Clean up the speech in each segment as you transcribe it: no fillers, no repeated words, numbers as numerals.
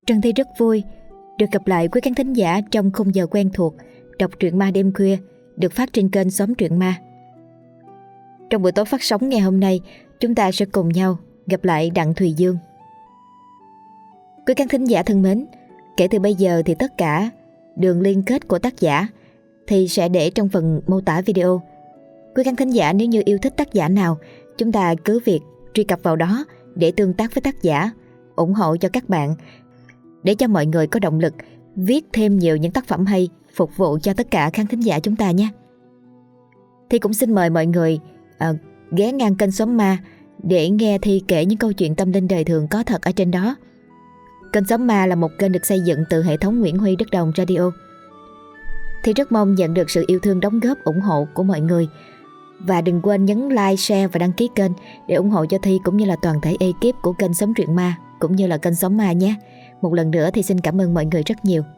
Trân Thi rất vui được gặp lại quý khán thính giả trong khung giờ quen thuộc đọc truyện ma đêm khuya được phát trên kênh Xóm Truyện Ma. Trong buổi tối phát sóng ngày hôm nay, chúng ta sẽ cùng nhau gặp lại Đặng Thùy Dương. Quý khán thính giả thân mến, kể từ bây giờ thì tất cả đường liên kết của tác giả thì sẽ để trong phần mô tả video. Quý khán thính giả nếu như yêu thích tác giả nào, chúng ta cứ việc truy cập vào đó để tương tác với tác giả, ủng hộ cho các bạn, để cho mọi người có động lực viết thêm nhiều những tác phẩm hay phục vụ cho tất cả khán thính giả chúng ta nhé. Thì cũng xin mời mọi người ghé ngang kênh Xóm Ma để nghe Thi kể những câu chuyện tâm linh đời thường có thật ở trên đó. Kênh Xóm Ma là một kênh được xây dựng từ hệ thống Nguyễn Huy Đất Đồng Radio. Thì rất mong nhận được sự yêu thương đóng góp ủng hộ của mọi người. Và đừng quên nhấn like, share và đăng ký kênh để ủng hộ cho Thi cũng như là toàn thể ekip của kênh Xóm Truyện Ma cũng như là kênh Xóm Ma nhé. Một lần nữa thì xin cảm ơn mọi người rất nhiều.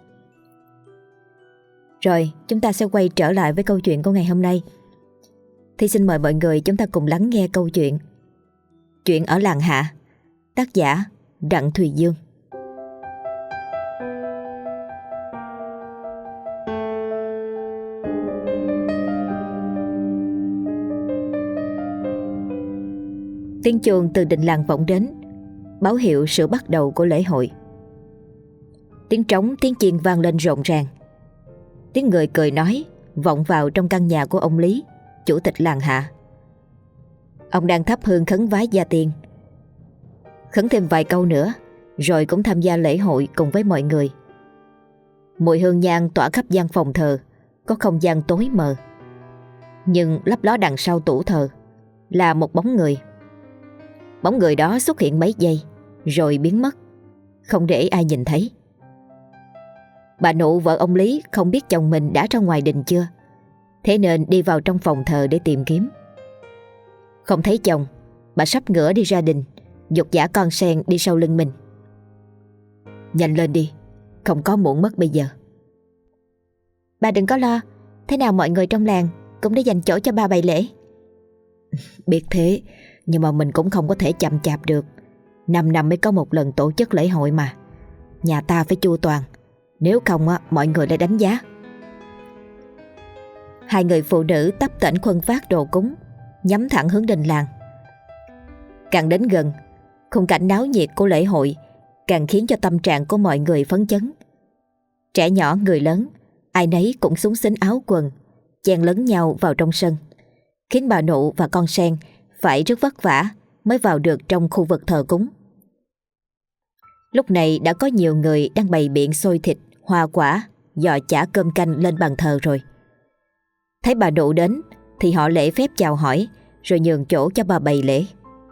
Rồi, chúng ta sẽ quay trở lại với câu chuyện của ngày hôm nay. Thì xin mời mọi người chúng ta cùng lắng nghe câu chuyện Chuyện ở làng Hạ, tác giả Đặng Thùy Dương. Tiếng chuông từ đình làng vọng đến, báo hiệu sự bắt đầu của lễ hội. Tiếng trống, tiếng chiên vang lên rộn ràng. Tiếng người cười nói vọng vào trong căn nhà của ông Lý, chủ tịch làng Hạ. Ông đang thắp hương khấn vái gia tiên, khấn thêm vài câu nữa rồi cũng tham gia lễ hội cùng với mọi người. Mùi hương nhang tỏa khắp gian phòng thờ, có không gian tối mờ. Nhưng lấp ló đằng sau tủ thờ là một bóng người. Bóng người đó xuất hiện mấy giây rồi biến mất, không để ai nhìn thấy. Bà Nụ vợ ông Lý không biết chồng mình đã ra ngoài đình chưa, thế nên đi vào trong phòng thờ để tìm kiếm. Không thấy chồng, bà sắp ngửa đi ra đình, giục giã con sen đi sau lưng mình. Nhanh lên đi, không có muộn mất bây giờ. Bà đừng có lo, thế nào mọi người trong làng cũng đã dành chỗ cho ba bày lễ. Biết thế, nhưng mà mình cũng không có thể chậm chạp được. 5 năm mới có một lần tổ chức lễ hội mà. Nhà ta phải chu toàn, nếu không mọi người lại đánh giá. Hai người phụ nữ tấp tễnh khuân vác đồ cúng, nhắm thẳng hướng đình làng. Càng đến gần, khung cảnh náo nhiệt của lễ hội càng khiến cho tâm trạng của mọi người phấn chấn. Trẻ nhỏ người lớn, ai nấy cũng xúng xính áo quần, chen lấn nhau vào trong sân, khiến bà Nụ và con sen phải rất vất vả mới vào được trong khu vực thờ cúng. Lúc này đã có nhiều người đang bày biện xôi thịt, hoa quả, giò chả cơm canh lên bàn thờ rồi. Thấy bà Nụ đến thì họ lễ phép chào hỏi rồi nhường chỗ cho bà bày lễ.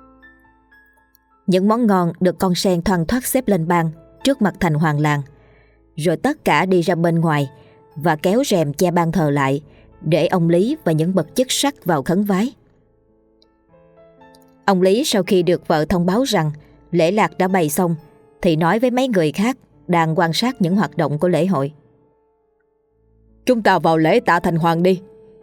Những món ngon được con sen thoăn thoắt xếp lên bàn trước mặt thành hoàng làng, rồi tất cả đi ra bên ngoài và kéo rèm che ban thờ lại để ông Lý và những bậc chức sắc vào khấn vái. Ông Lý sau khi được vợ thông báo rằng lễ lạc đã bày xong thì nói với mấy người khác đang quan sát những hoạt động của lễ hội: Chúng ta vào lễ tạ thành hoàng đi.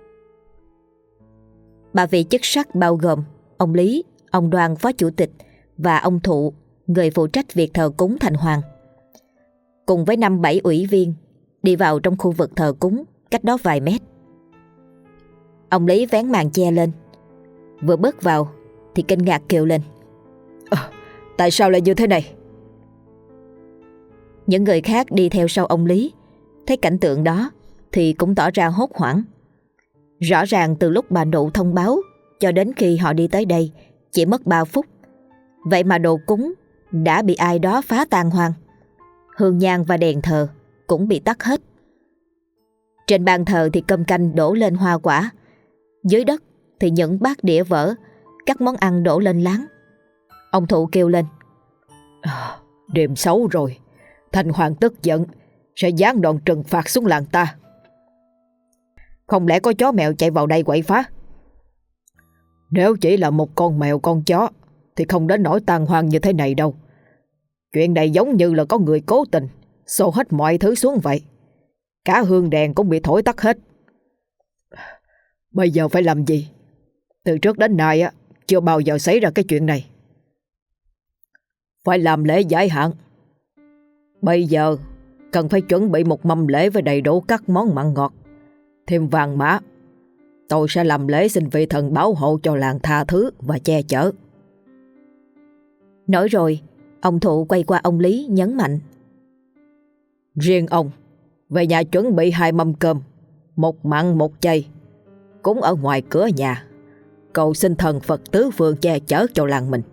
Ba vị chức sắc bao gồm ông Lý, ông Đoan phó chủ tịch và ông Thụ, người phụ trách việc thờ cúng thành hoàng, cùng với 5-7 ủy viên đi vào trong khu vực thờ cúng cách đó vài mét. Ông Lý vén màn che lên, vừa bước vào thì kinh ngạc kêu lên: Tại sao lại như thế này? Những người khác đi theo sau ông Lý thấy cảnh tượng đó thì cũng tỏ ra hốt hoảng. Rõ ràng từ lúc bà Nụ thông báo cho đến khi họ đi tới đây chỉ mất 3 phút. Vậy mà đồ cúng đã bị ai đó phá tan hoang. Hương nhang và đèn thờ cũng bị tắt hết. Trên bàn thờ thì cơm canh đổ lên hoa quả, dưới đất thì những bát đĩa vỡ, các món ăn đổ lên láng. Ông Thụ kêu lên: Đêm xấu rồi, thành hoàng tức giận sẽ giáng đòn trừng phạt xuống làng ta. Không lẽ có chó mèo chạy vào đây quậy phá? Nếu chỉ là một con mèo con chó thì không đến nỗi tàn hoang như thế này đâu. Chuyện này giống như là có người cố tình xô hết mọi thứ xuống vậy. Cả hương đèn cũng bị thổi tắt hết. Bây giờ phải làm gì? Từ trước đến nay chưa bao giờ xảy ra cái chuyện này. Phải làm lễ giải hạn. Bây giờ cần phải chuẩn bị một mâm lễ với đầy đủ các món mặn ngọt, thêm vàng mã. Tôi sẽ làm lễ xin vị thần bảo hộ cho làng tha thứ và che chở. Nói rồi, ông Thụ quay qua ông Lý nhấn mạnh: Riêng ông về nhà chuẩn bị 2 mâm cơm, một mặn một chay, cúng ở ngoài cửa nhà, cầu xin thần Phật tứ phương che chở cho làng mình.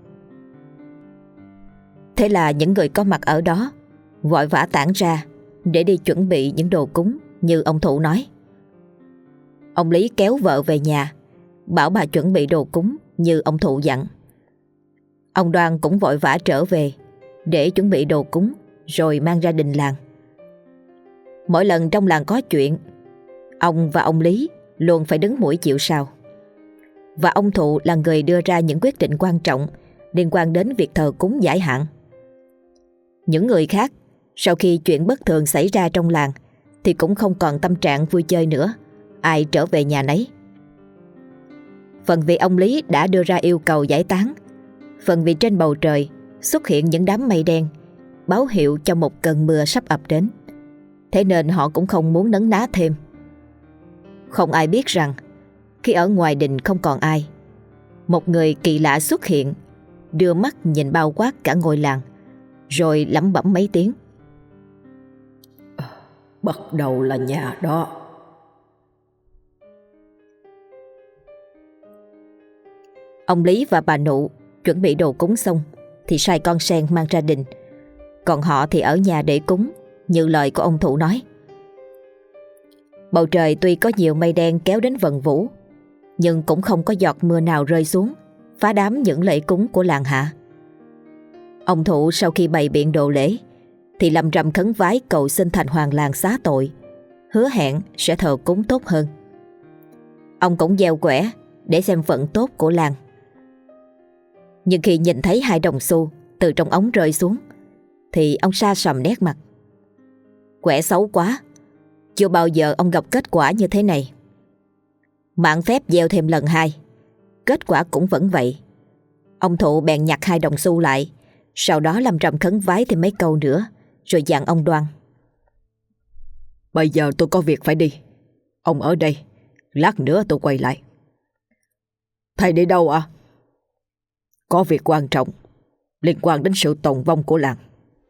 Thế là những người có mặt ở đó vội vã tản ra để đi chuẩn bị những đồ cúng như ông Thụ nói. Ông Lý kéo vợ về nhà, bảo bà chuẩn bị đồ cúng như ông Thụ dặn. Ông Đoan cũng vội vã trở về để chuẩn bị đồ cúng rồi mang ra đình làng. Mỗi lần trong làng có chuyện, ông và ông Lý luôn phải đứng mũi chịu sào. Và ông Thụ là người đưa ra những quyết định quan trọng liên quan đến việc thờ cúng giải hạn. Những người khác sau khi chuyện bất thường xảy ra trong làng thì cũng không còn tâm trạng vui chơi nữa, ai trở về nhà nấy. Phần vì ông Lý đã đưa ra yêu cầu giải tán, phần vì trên bầu trời xuất hiện những đám mây đen báo hiệu cho một cơn mưa sắp ập đến. Thế nên họ cũng không muốn nấn ná thêm. Không ai biết rằng khi ở ngoài đình không còn ai, một người kỳ lạ xuất hiện, đưa mắt nhìn bao quát cả ngôi làng, rồi lẩm bẩm mấy tiếng: Bắt đầu là nhà đó. Ông Lý và bà Nụ chuẩn bị đồ cúng xong thì sai con sen mang ra đình, còn họ thì ở nhà để cúng như lời của ông Thụ nói. Bầu trời tuy có nhiều mây đen kéo đến vần vũ, nhưng cũng không có giọt mưa nào rơi xuống phá đám những lễ cúng của làng hạ. Ông Thụ sau khi bày biện đồ lễ thì lầm rầm khấn vái cầu xin thành hoàng làng xá tội, hứa hẹn sẽ thờ cúng tốt hơn. Ông cũng gieo quẻ để xem vận tốt của làng. Nhưng khi nhìn thấy 2 đồng xu từ trong ống rơi xuống thì ông sa sầm nét mặt. Quẻ xấu quá, chưa bao giờ ông gặp kết quả như thế này. Mạn phép gieo thêm lần 2, kết quả cũng vẫn vậy. Ông Thụ bèn nhặt 2 đồng xu lại, sau đó lâm rầm khấn vái thêm mấy câu nữa, rồi dặn ông Đoan: Bây giờ tôi có việc phải đi, ông ở đây, lát nữa tôi quay lại. Thầy đi đâu ạ? Có việc quan trọng liên quan đến sự tồn vong của làng.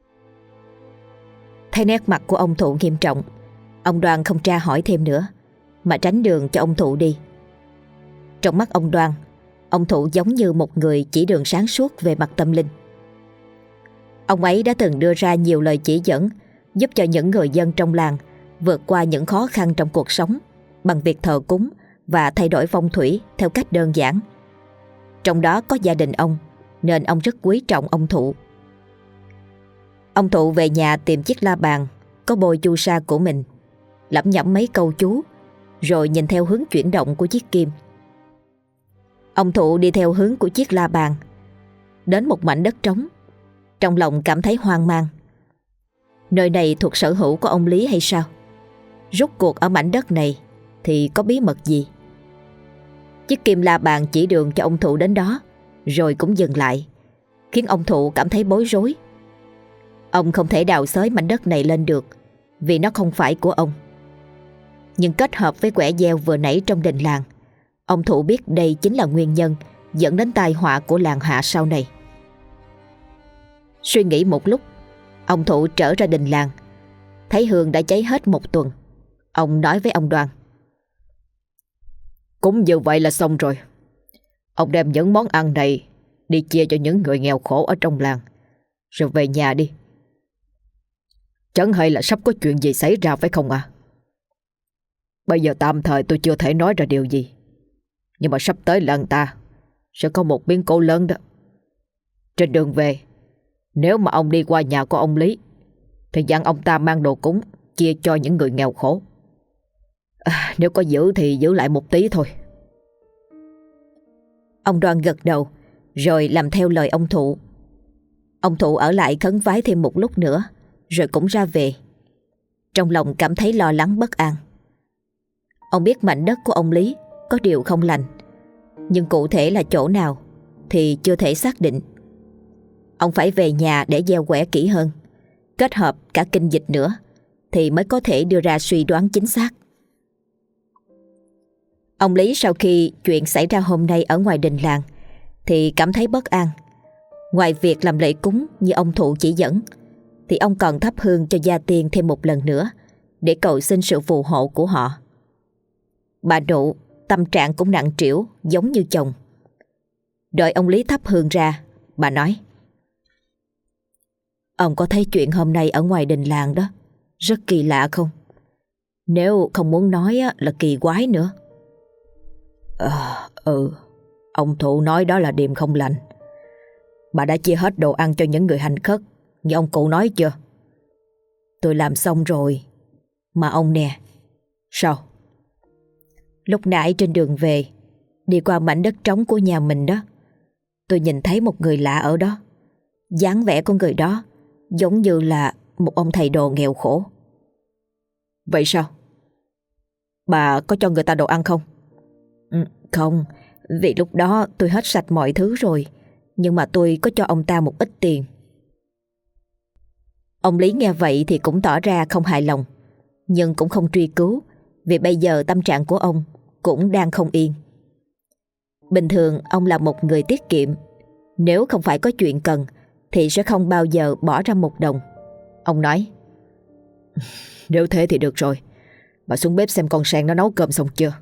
Thấy nét mặt của ông Thụ nghiêm trọng, ông Đoan không tra hỏi thêm nữa mà tránh đường cho ông Thụ đi. Trong mắt ông Đoan, ông Thụ giống như một người chỉ đường sáng suốt về mặt tâm linh. Ông ấy đã từng đưa ra nhiều lời chỉ dẫn giúp cho những người dân trong làng vượt qua những khó khăn trong cuộc sống bằng việc thờ cúng và thay đổi phong thủy theo cách đơn giản. Trong đó có gia đình ông, nên ông rất quý trọng ông Thụ. Ông Thụ về nhà tìm chiếc la bàn có bôi chu sa của mình, lẩm nhẩm mấy câu chú, rồi nhìn theo hướng chuyển động của chiếc kim. Ông Thụ đi theo hướng của chiếc la bàn đến một mảnh đất trống, trong lòng cảm thấy hoang mang. Nơi này thuộc sở hữu của ông Lý hay sao? Rốt cuộc ở mảnh đất này thì có bí mật gì? Chiếc kim la bàn chỉ đường cho ông Thụ đến đó, rồi cũng dừng lại, khiến ông Thụ cảm thấy bối rối. Ông không thể đào xới mảnh đất này lên được, vì nó không phải của ông. Nhưng kết hợp với quẻ gieo vừa nãy trong đình làng, ông Thụ biết đây chính là nguyên nhân dẫn đến tai họa của làng hạ sau này. Suy nghĩ một lúc, ông Thụ trở ra đình làng, thấy hương đã cháy hết 1 tuần. Ông nói với ông Đoan: Cũng như vậy là xong rồi. Ông đem những món ăn này đi chia cho những người nghèo khổ ở trong làng, rồi về nhà đi. Chẳng hay là sắp có chuyện gì xảy ra phải không à? Bây giờ tạm thời tôi chưa thể nói ra điều gì, nhưng mà sắp tới làng ta sẽ có một biến cố lớn đó. Trên đường về, nếu mà ông đi qua nhà của ông Lý thì dặn ông ta mang đồ cúng chia cho những người nghèo khổ. Nếu có giữ thì giữ lại một tí thôi. Ông Đoan gật đầu rồi làm theo lời ông Thụ. Ông Thụ ở lại khấn vái thêm một lúc nữa rồi cũng ra về. Trong lòng cảm thấy lo lắng bất an. Ông biết mảnh đất của ông Lý có điều không lành, nhưng cụ thể là chỗ nào thì chưa thể xác định. Ông phải về nhà để gieo quẻ kỹ hơn, kết hợp cả kinh dịch nữa thì mới có thể đưa ra suy đoán chính xác. Ông Lý sau khi chuyện xảy ra hôm nay ở ngoài đình làng thì cảm thấy bất an. Ngoài việc làm lễ cúng như ông Thụ chỉ dẫn, thì ông còn thắp hương cho gia tiên thêm một lần nữa để cầu xin sự phù hộ của họ. Bà Nụ tâm trạng cũng nặng trĩu giống như chồng. Đợi ông Lý thắp hương ra, bà nói: Ông có thấy chuyện hôm nay ở ngoài đình làng đó rất kỳ lạ không? Nếu không muốn nói là kỳ quái nữa. Ông Thụ nói đó là điềm không lành. Bà đã chia hết đồ ăn cho những người hành khất như ông cụ nói chưa? Tôi làm xong rồi. Mà ông nè. Sao? Lúc nãy trên đường về, đi qua mảnh đất trống của nhà mình đó, tôi nhìn thấy một người lạ ở đó. Dáng vẻ của người đó giống như là một ông thầy đồ nghèo khổ. Vậy sao? Bà có cho người ta đồ ăn không? Không, vì lúc đó tôi hết sạch mọi thứ rồi. Nhưng mà tôi có cho ông ta một ít tiền. Ông Lý nghe vậy thì cũng tỏ ra không hài lòng, nhưng cũng không truy cứu, vì bây giờ tâm trạng của ông cũng đang không yên. Bình thường ông là một người tiết kiệm. Nếu không phải có chuyện cần thì sẽ không bao giờ bỏ ra một đồng. Ông nói: Nếu thế thì được rồi. Bà xuống bếp xem con Sang nó nấu cơm xong chưa.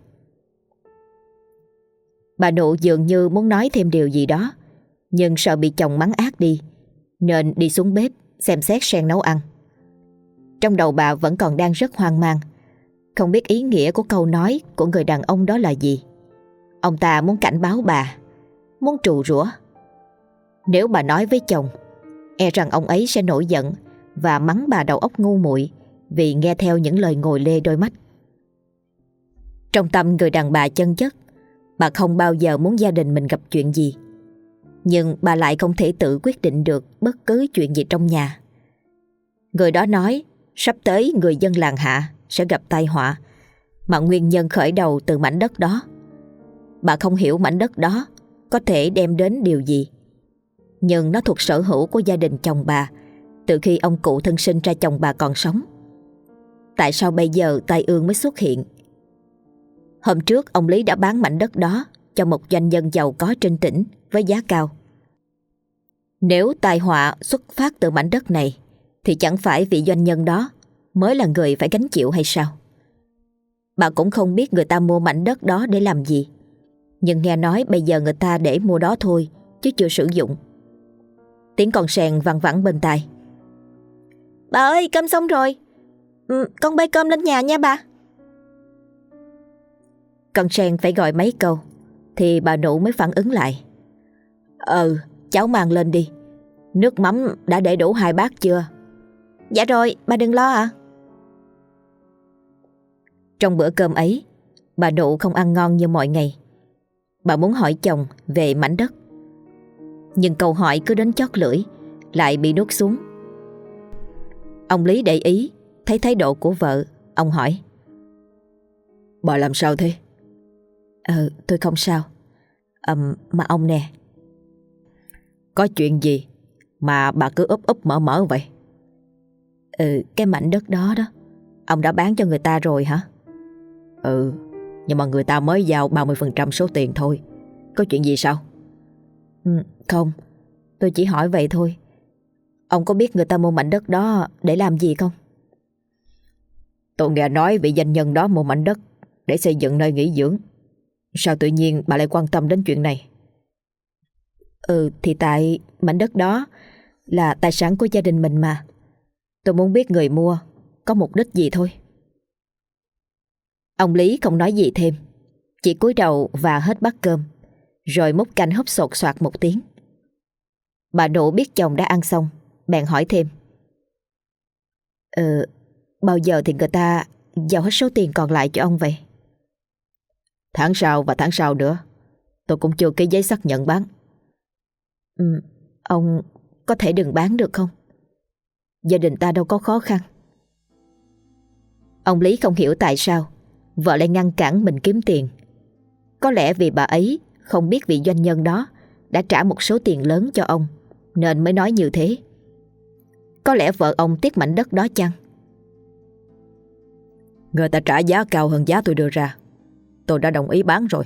Bà Nụ dường như muốn nói thêm điều gì đó, nhưng sợ bị chồng mắng ác đi, nên đi xuống bếp xem xét Sang nấu ăn. Trong đầu bà vẫn còn đang rất hoang mang, không biết ý nghĩa của câu nói của người đàn ông đó là gì. Ông ta muốn cảnh báo bà, muốn trù rủa. Nếu bà nói với chồng, e rằng ông ấy sẽ nổi giận và mắng bà đầu óc ngu muội vì nghe theo những lời ngồi lê đôi mắt. Trong tâm người đàn bà chân chất, bà không bao giờ muốn gia đình mình gặp chuyện gì, nhưng bà lại không thể tự quyết định được bất cứ chuyện gì trong nhà. Người đó nói sắp tới người dân làng Hạ sẽ gặp tai họa, mà nguyên nhân khởi đầu từ mảnh đất đó. Bà không hiểu mảnh đất đó có thể đem đến điều gì, nhưng nó thuộc sở hữu của gia đình chồng bà từ khi ông cụ thân sinh ra chồng bà còn sống. Tại sao bây giờ tai ương mới xuất hiện? Hôm trước ông Lý đã bán mảnh đất đó cho một doanh nhân giàu có trên tỉnh với giá cao. Nếu tai họa xuất phát từ mảnh đất này thì chẳng phải vị doanh nhân đó mới là người phải gánh chịu hay sao? Bà cũng không biết người ta mua mảnh đất đó để làm gì, nhưng nghe nói bây giờ người ta để mua đó thôi chứ chưa sử dụng. Tiếng con Sèn văng vẳng bên tai: Bà ơi, cơm xong rồi. Con bê cơm lên nhà nha bà. Con Sèn phải gọi mấy câu thì bà Nụ mới phản ứng lại: Cháu mang lên đi. Nước mắm đã để đủ 2 bát chưa? Dạ rồi, bà đừng lo ạ. Trong bữa cơm ấy, bà Nụ không ăn ngon như mọi ngày. Bà muốn hỏi chồng về mảnh đất, nhưng câu hỏi cứ đến chót lưỡi lại bị nuốt xuống. Ông Lý để ý thấy thái độ của vợ, ông hỏi: Bà làm sao thế? Tôi không sao. Mà ông nè. Có chuyện gì mà bà cứ úp úp mở mở vậy? Cái mảnh đất đó đó, ông đã bán cho người ta rồi hả? Nhưng mà người ta mới giao 30% số tiền thôi. Có chuyện gì sao? Không, tôi chỉ hỏi vậy thôi. Ông có biết người ta mua mảnh đất đó để làm gì không? Tôi nghe nói vị doanh nhân đó mua mảnh đất để xây dựng nơi nghỉ dưỡng. Sao tự nhiên bà lại quan tâm đến chuyện này? Thì tại mảnh đất đó là tài sản của gia đình mình mà. Tôi muốn biết người mua có mục đích gì thôi. Ông Lý không nói gì thêm, chỉ cúi đầu và hết bát cơm, rồi múc canh húp sột soạt một tiếng. Bà Nụ biết chồng đã ăn xong, bèn hỏi thêm: Bao giờ thì người ta giao hết số tiền còn lại cho ông vậy? Tháng sau và tháng sau nữa. Tôi cũng chưa ký giấy xác nhận bán. Ông có thể đừng bán được không? Gia đình ta đâu có khó khăn. Ông Lý không hiểu tại sao vợ lại ngăn cản mình kiếm tiền. Có lẽ vì bà ấy không biết vị doanh nhân đó đã trả một số tiền lớn cho ông, nên mới nói như thế. Có lẽ vợ ông tiếc mảnh đất đó chăng? Người ta trả giá cao hơn giá tôi đưa ra. Tôi đã đồng ý bán rồi.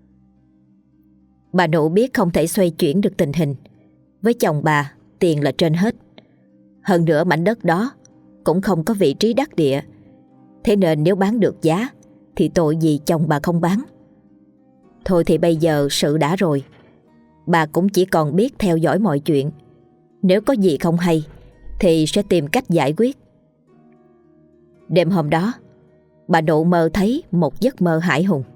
Bà Nụ biết không thể xoay chuyển được tình hình. Với chồng bà, tiền là trên hết. Hơn nữa mảnh đất đó cũng không có vị trí đắc địa. Thế nên nếu bán được giá thì tội gì chồng bà không bán. Thôi thì bây giờ sự đã rồi. Bà cũng chỉ còn biết theo dõi mọi chuyện. Nếu có gì không hay thì sẽ tìm cách giải quyết. Đêm hôm đó, bà Nụ mơ thấy một giấc mơ hãi hùng.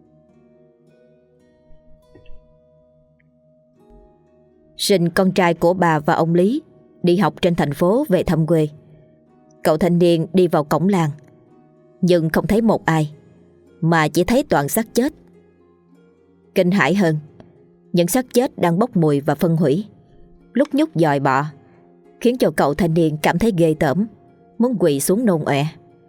Sinh con trai của bà và ông Lý đi học trên thành phố về thăm quê. Cậu thanh niên đi vào cổng làng, nhưng không thấy một ai, mà chỉ thấy toàn xác chết. Kinh hãi hơn, những xác chết đang bốc mùi và phân hủy, lúc nhúc dòi bọ, khiến cho cậu thanh niên cảm thấy ghê tởm, muốn quỳ xuống nôn ọe.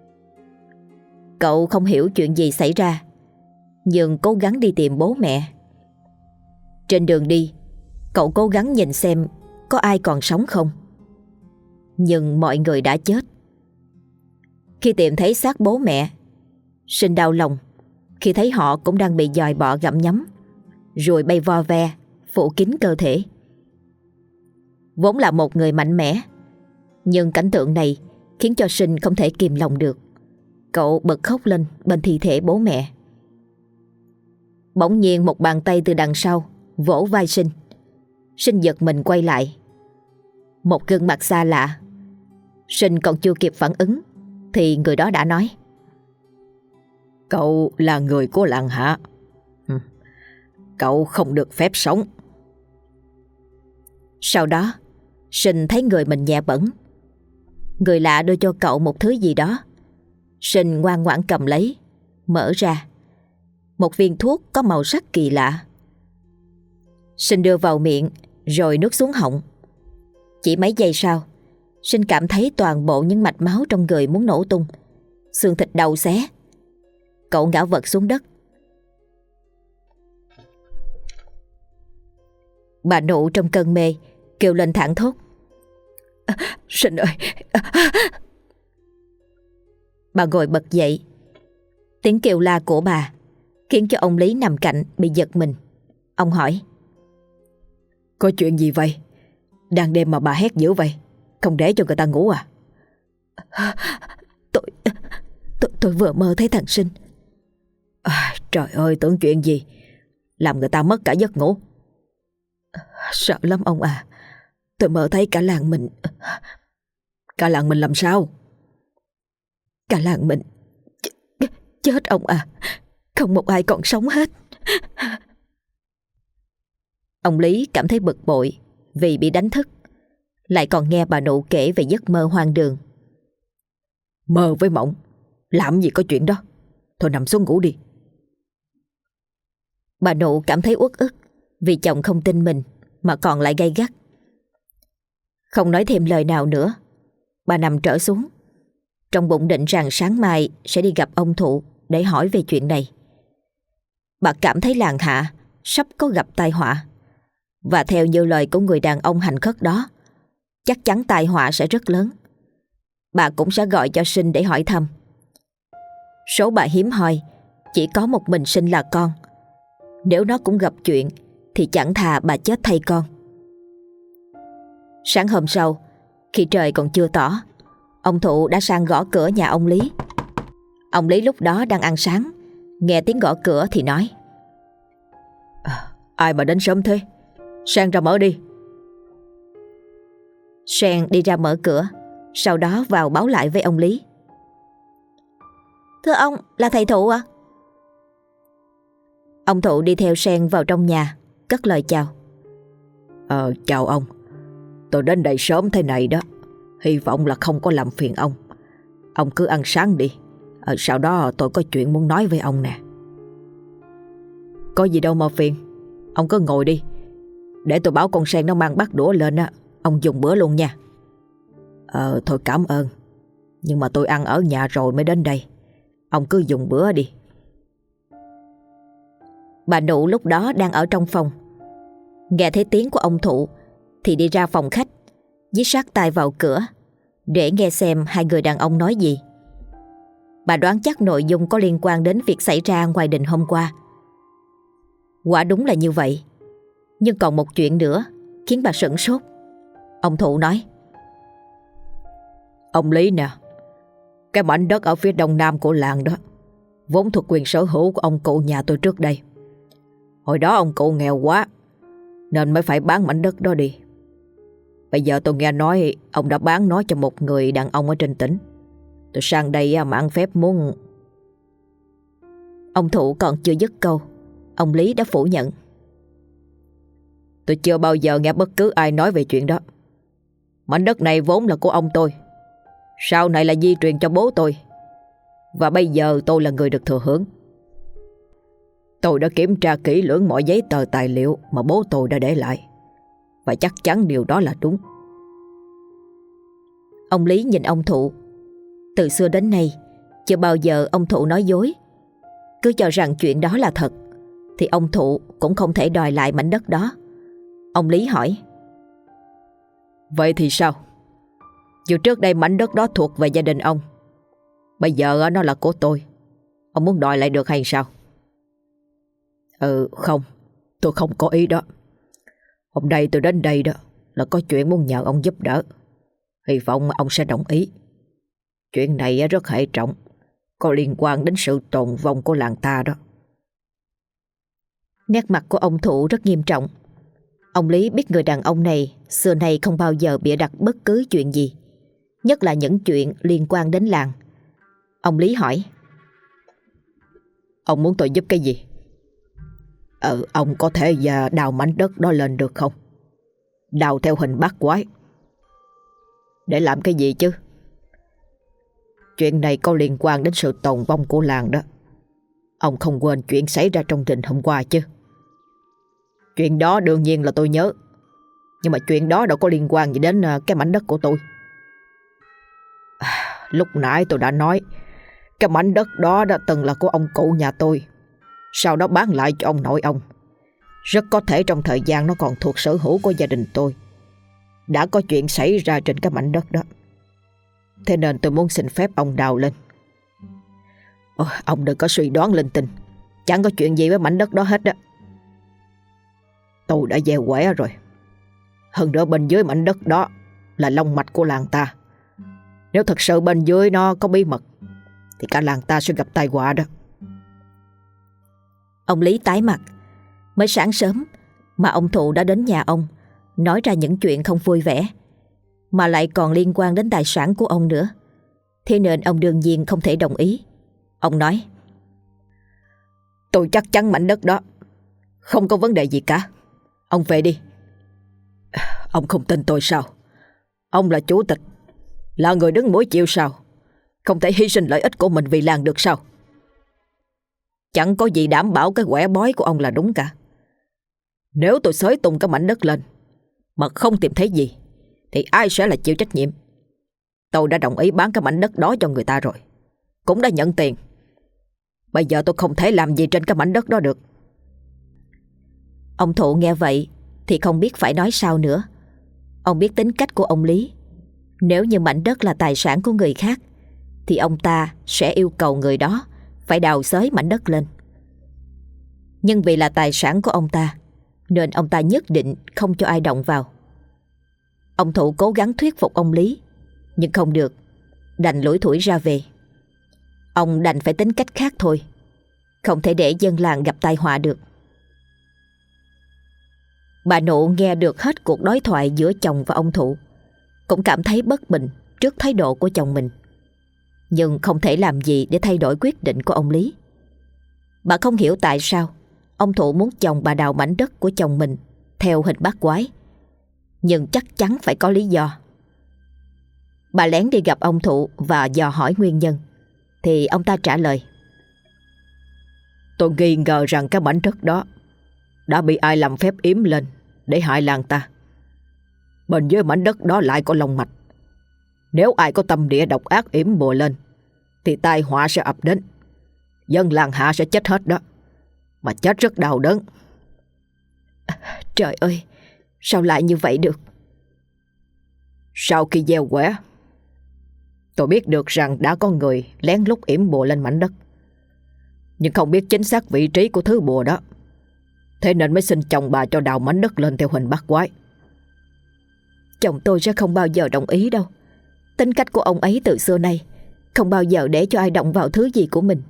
Cậu không hiểu chuyện gì xảy ra, nhưng cố gắng đi tìm bố mẹ. Trên đường đi, cậu cố gắng nhìn xem có ai còn sống không, nhưng mọi người đã chết. Khi tìm thấy xác bố mẹ, Sinh đau lòng khi thấy họ cũng đang bị dòi bọ gặm nhấm, rồi bay vo ve phủ kín cơ thể. Vốn là một người mạnh mẽ, nhưng cảnh tượng này khiến cho Sinh không thể kìm lòng được. Cậu bật khóc lên bên thi thể bố mẹ. Bỗng nhiên một bàn tay từ đằng sau vỗ vai Sinh. Sinh giật mình quay lại. Một gương mặt xa lạ. Sinh còn chưa kịp phản ứng thì người đó đã nói: Cậu là người của làng Hạ. Cậu không được phép sống. Sau đó, Sinh thấy người mình nhẹ bẫng. Người lạ đưa cho cậu một thứ gì đó. Sinh ngoan ngoãn cầm lấy, mở ra. Một viên thuốc có màu sắc kỳ lạ. Sinh đưa vào miệng rồi nuốt xuống họng. Chỉ mấy giây sau, Sinh cảm thấy toàn bộ những mạch máu trong người muốn nổ tung, xương thịt đầu xé. Cậu ngã vật xuống đất. Bà Nụ trong cơn mê kêu lên thảng thốt: Sinh ơi! Bà ngồi bật dậy. Tiếng kêu la của bà khiến cho ông Lý nằm cạnh bị giật mình. Ông hỏi: Có chuyện gì vậy? Đang đêm mà bà hét dữ vậy, không để cho người ta ngủ à? Tôi vừa mơ thấy thằng Sinh. Trời ơi, tưởng chuyện gì làm người ta mất cả giấc ngủ. Sợ lắm ông à. Tôi mơ thấy cả làng mình. Cả làng mình làm sao? Cả làng mình chết ông à. Không một ai còn sống hết. Ông Lý cảm thấy bực bội vì bị đánh thức, lại còn nghe bà Nụ kể về giấc mơ hoang đường. Mơ với mộng, làm gì có chuyện đó. Thôi nằm xuống ngủ đi. Bà Nụ cảm thấy uất ức vì chồng không tin mình mà còn lại gay gắt. Không nói thêm lời nào nữa, bà nằm trở xuống, trong bụng định rằng sáng mai sẽ đi gặp ông Thụ để hỏi về chuyện này. Bà cảm thấy làng Hạ sắp có gặp tai họa, và theo như lời của người đàn ông hành khất đó, chắc chắn tai họa sẽ rất lớn. Bà cũng sẽ gọi cho Sinh để hỏi thăm. Số bà hiếm hoi, chỉ có một mình Sinh là con. Nếu nó cũng gặp chuyện thì chẳng thà bà chết thay con. Sáng hôm sau, khi trời còn chưa tỏ, ông Thụ đã sang gõ cửa nhà ông Lý. Ông Lý lúc đó đang ăn sáng, nghe tiếng gõ cửa thì nói: Ai mà đến sớm thế? Sang ra mở đi. Sen đi ra mở cửa, sau đó vào báo lại với ông Lý: Thưa ông, là thầy Thụ à? Ông Thụ đi theo Sen vào trong nhà, cất lời chào: Chào ông. Tôi đến đây sớm thế này đó, hy vọng là không có làm phiền ông. Ông cứ ăn sáng đi, sau đó tôi có chuyện muốn nói với ông nè. Có gì đâu mà phiền, ông cứ ngồi đi. Để tôi bảo con Sen nó mang bát đũa lên á, ông dùng bữa luôn nha. Thôi cảm ơn, nhưng mà tôi ăn ở nhà rồi mới đến đây. Ông cứ dùng bữa đi. Bà Nụ lúc đó đang ở trong phòng, nghe thấy tiếng của ông Thụ thì đi ra phòng khách, dí sát tai vào cửa, để nghe xem hai người đàn ông nói gì. Bà đoán chắc nội dung có liên quan đến việc xảy ra ngoài đình hôm qua. Quả đúng là như vậy. Nhưng còn một chuyện nữa khiến bà sửng sốt. Ông Thụ nói: Ông Lý nè, cái mảnh đất ở phía đông nam của làng đó vốn thuộc quyền sở hữu của ông cụ nhà tôi trước đây. Hồi đó ông cụ nghèo quá nên mới phải bán mảnh đất đó đi. Bây giờ tôi nghe nói ông đã bán nó cho một người đàn ông ở trên tỉnh. Tôi sang đây mà ăn phép muốn... Ông Thụ còn chưa dứt câu, ông Lý đã phủ nhận: Tôi chưa bao giờ nghe bất cứ ai nói về chuyện đó. Mảnh đất này vốn là của ông tôi, sau này là di truyền cho bố tôi, và bây giờ tôi là người được thừa hưởng. Tôi đã kiểm tra kỹ lưỡng mọi giấy tờ tài liệu mà bố tôi đã để lại, và chắc chắn điều đó là đúng. Ông Lý nhìn ông Thụ. Từ xưa đến nay chưa bao giờ ông Thụ nói dối. Cứ cho rằng chuyện đó là thật thì ông Thụ cũng không thể đòi lại mảnh đất đó. Ông Lý hỏi: Vậy thì sao? Dù trước đây mảnh đất đó thuộc về gia đình ông, bây giờ nó là của tôi, ông muốn đòi lại được hay sao? Không, tôi không có ý đó. Hôm nay tôi đến đây đó là có chuyện muốn nhờ ông giúp đỡ. Hy vọng ông sẽ đồng ý. Chuyện này rất hệ trọng, có liên quan đến sự tồn vong của làng ta đó. Nét mặt của ông Thụ rất nghiêm trọng. Ông Lý biết người đàn ông này xưa nay không bao giờ bịa đặt bất cứ chuyện gì, nhất là những chuyện liên quan đến làng. Ông Lý hỏi: Ông muốn tôi giúp cái gì? Ông có thể đào mảnh đất đó lên được không? Đào theo hình bát quái. Để làm cái gì chứ? Chuyện này có liên quan đến sự tồn vong của làng đó. Ông không quên chuyện xảy ra trong đình hôm qua chứ? Chuyện đó đương nhiên là tôi nhớ, nhưng mà chuyện đó đâu có liên quan gì đến cái mảnh đất của tôi. Lúc nãy tôi đã nói cái mảnh đất đó đã từng là của ông cụ nhà tôi, sau đó bán lại cho ông nội ông. Rất có thể trong thời gian nó còn thuộc sở hữu của gia đình tôi đã có chuyện xảy ra trên cái mảnh đất đó. Thế nên tôi muốn xin phép ông đào lên. Ông đừng có suy đoán linh tinh, chẳng có chuyện gì với mảnh đất đó hết đó. Tôi đã gieo quẻ rồi. Hơn nữa bên dưới mảnh đất đó là long mạch của làng ta. Nếu thật sự bên dưới nó có bí mật thì cả làng ta sẽ gặp tai họa đó. Ông Lý tái mặt. Mới sáng sớm mà ông Thụ đã đến nhà ông, nói ra những chuyện không vui vẻ, mà lại còn liên quan đến tài sản của ông nữa. Thế nên ông đương nhiên không thể đồng ý. Ông nói: Tôi chắc chắn mảnh đất đó không có vấn đề gì cả. Ông về đi. Ông không tin tôi sao? Ông là chủ tịch, là người đứng mũi chịu sao? Không thể hy sinh lợi ích của mình vì làng được sao? Chẳng có gì đảm bảo cái quẻ bói của ông là đúng cả. Nếu tôi xới tung cái mảnh đất lên mà không tìm thấy gì thì ai sẽ là chịu trách nhiệm? Tôi đã đồng ý bán cái mảnh đất đó cho người ta rồi, cũng đã nhận tiền. Bây giờ tôi không thể làm gì trên cái mảnh đất đó được. Ông Thụ nghe vậy thì không biết phải nói sao nữa. Ông biết tính cách của ông Lý. Nếu như mảnh đất là tài sản của người khác thì ông ta sẽ yêu cầu người đó phải đào xới mảnh đất lên. Nhưng vì là tài sản của ông ta nên ông ta nhất định không cho ai động vào. Ông Thụ cố gắng thuyết phục ông Lý, nhưng không được, đành lủi thủi ra về. Ông đành phải tính cách khác thôi, không thể để dân làng gặp tai họa được. Bà Nụ nghe được hết cuộc đối thoại giữa chồng và ông Thụ, cũng cảm thấy bất bình trước thái độ của chồng mình, nhưng không thể làm gì để thay đổi quyết định của ông Lý. Bà không hiểu tại sao ông Thụ muốn chồng bà đào mảnh đất của chồng mình theo hình bát quái, nhưng chắc chắn phải có lý do. Bà lén đi gặp ông Thụ và dò hỏi nguyên nhân, thì ông ta trả lời: Tôi nghi ngờ rằng cái mảnh đất đó đã bị ai làm phép yếm lên để hại làng ta. Bên dưới mảnh đất đó lại có long mạch. Nếu ai có tâm địa độc ác yểm bùa lên thì tai họa sẽ ập đến. Dân làng hạ sẽ chết hết đó, mà chết rất đau đớn. Trời ơi, sao lại như vậy được? Sau khi gieo quẻ, Tôi biết được rằng đã có người lén lút yểm bùa lên mảnh đất, nhưng không biết chính xác vị trí của thứ bùa đó. Thế nên mới xin chồng bà cho đào mảnh đất lên theo hình bắt quái. Chồng tôi sẽ không bao giờ đồng ý đâu. Tính cách của ông ấy từ xưa nay không bao giờ để cho ai động vào thứ gì của mình.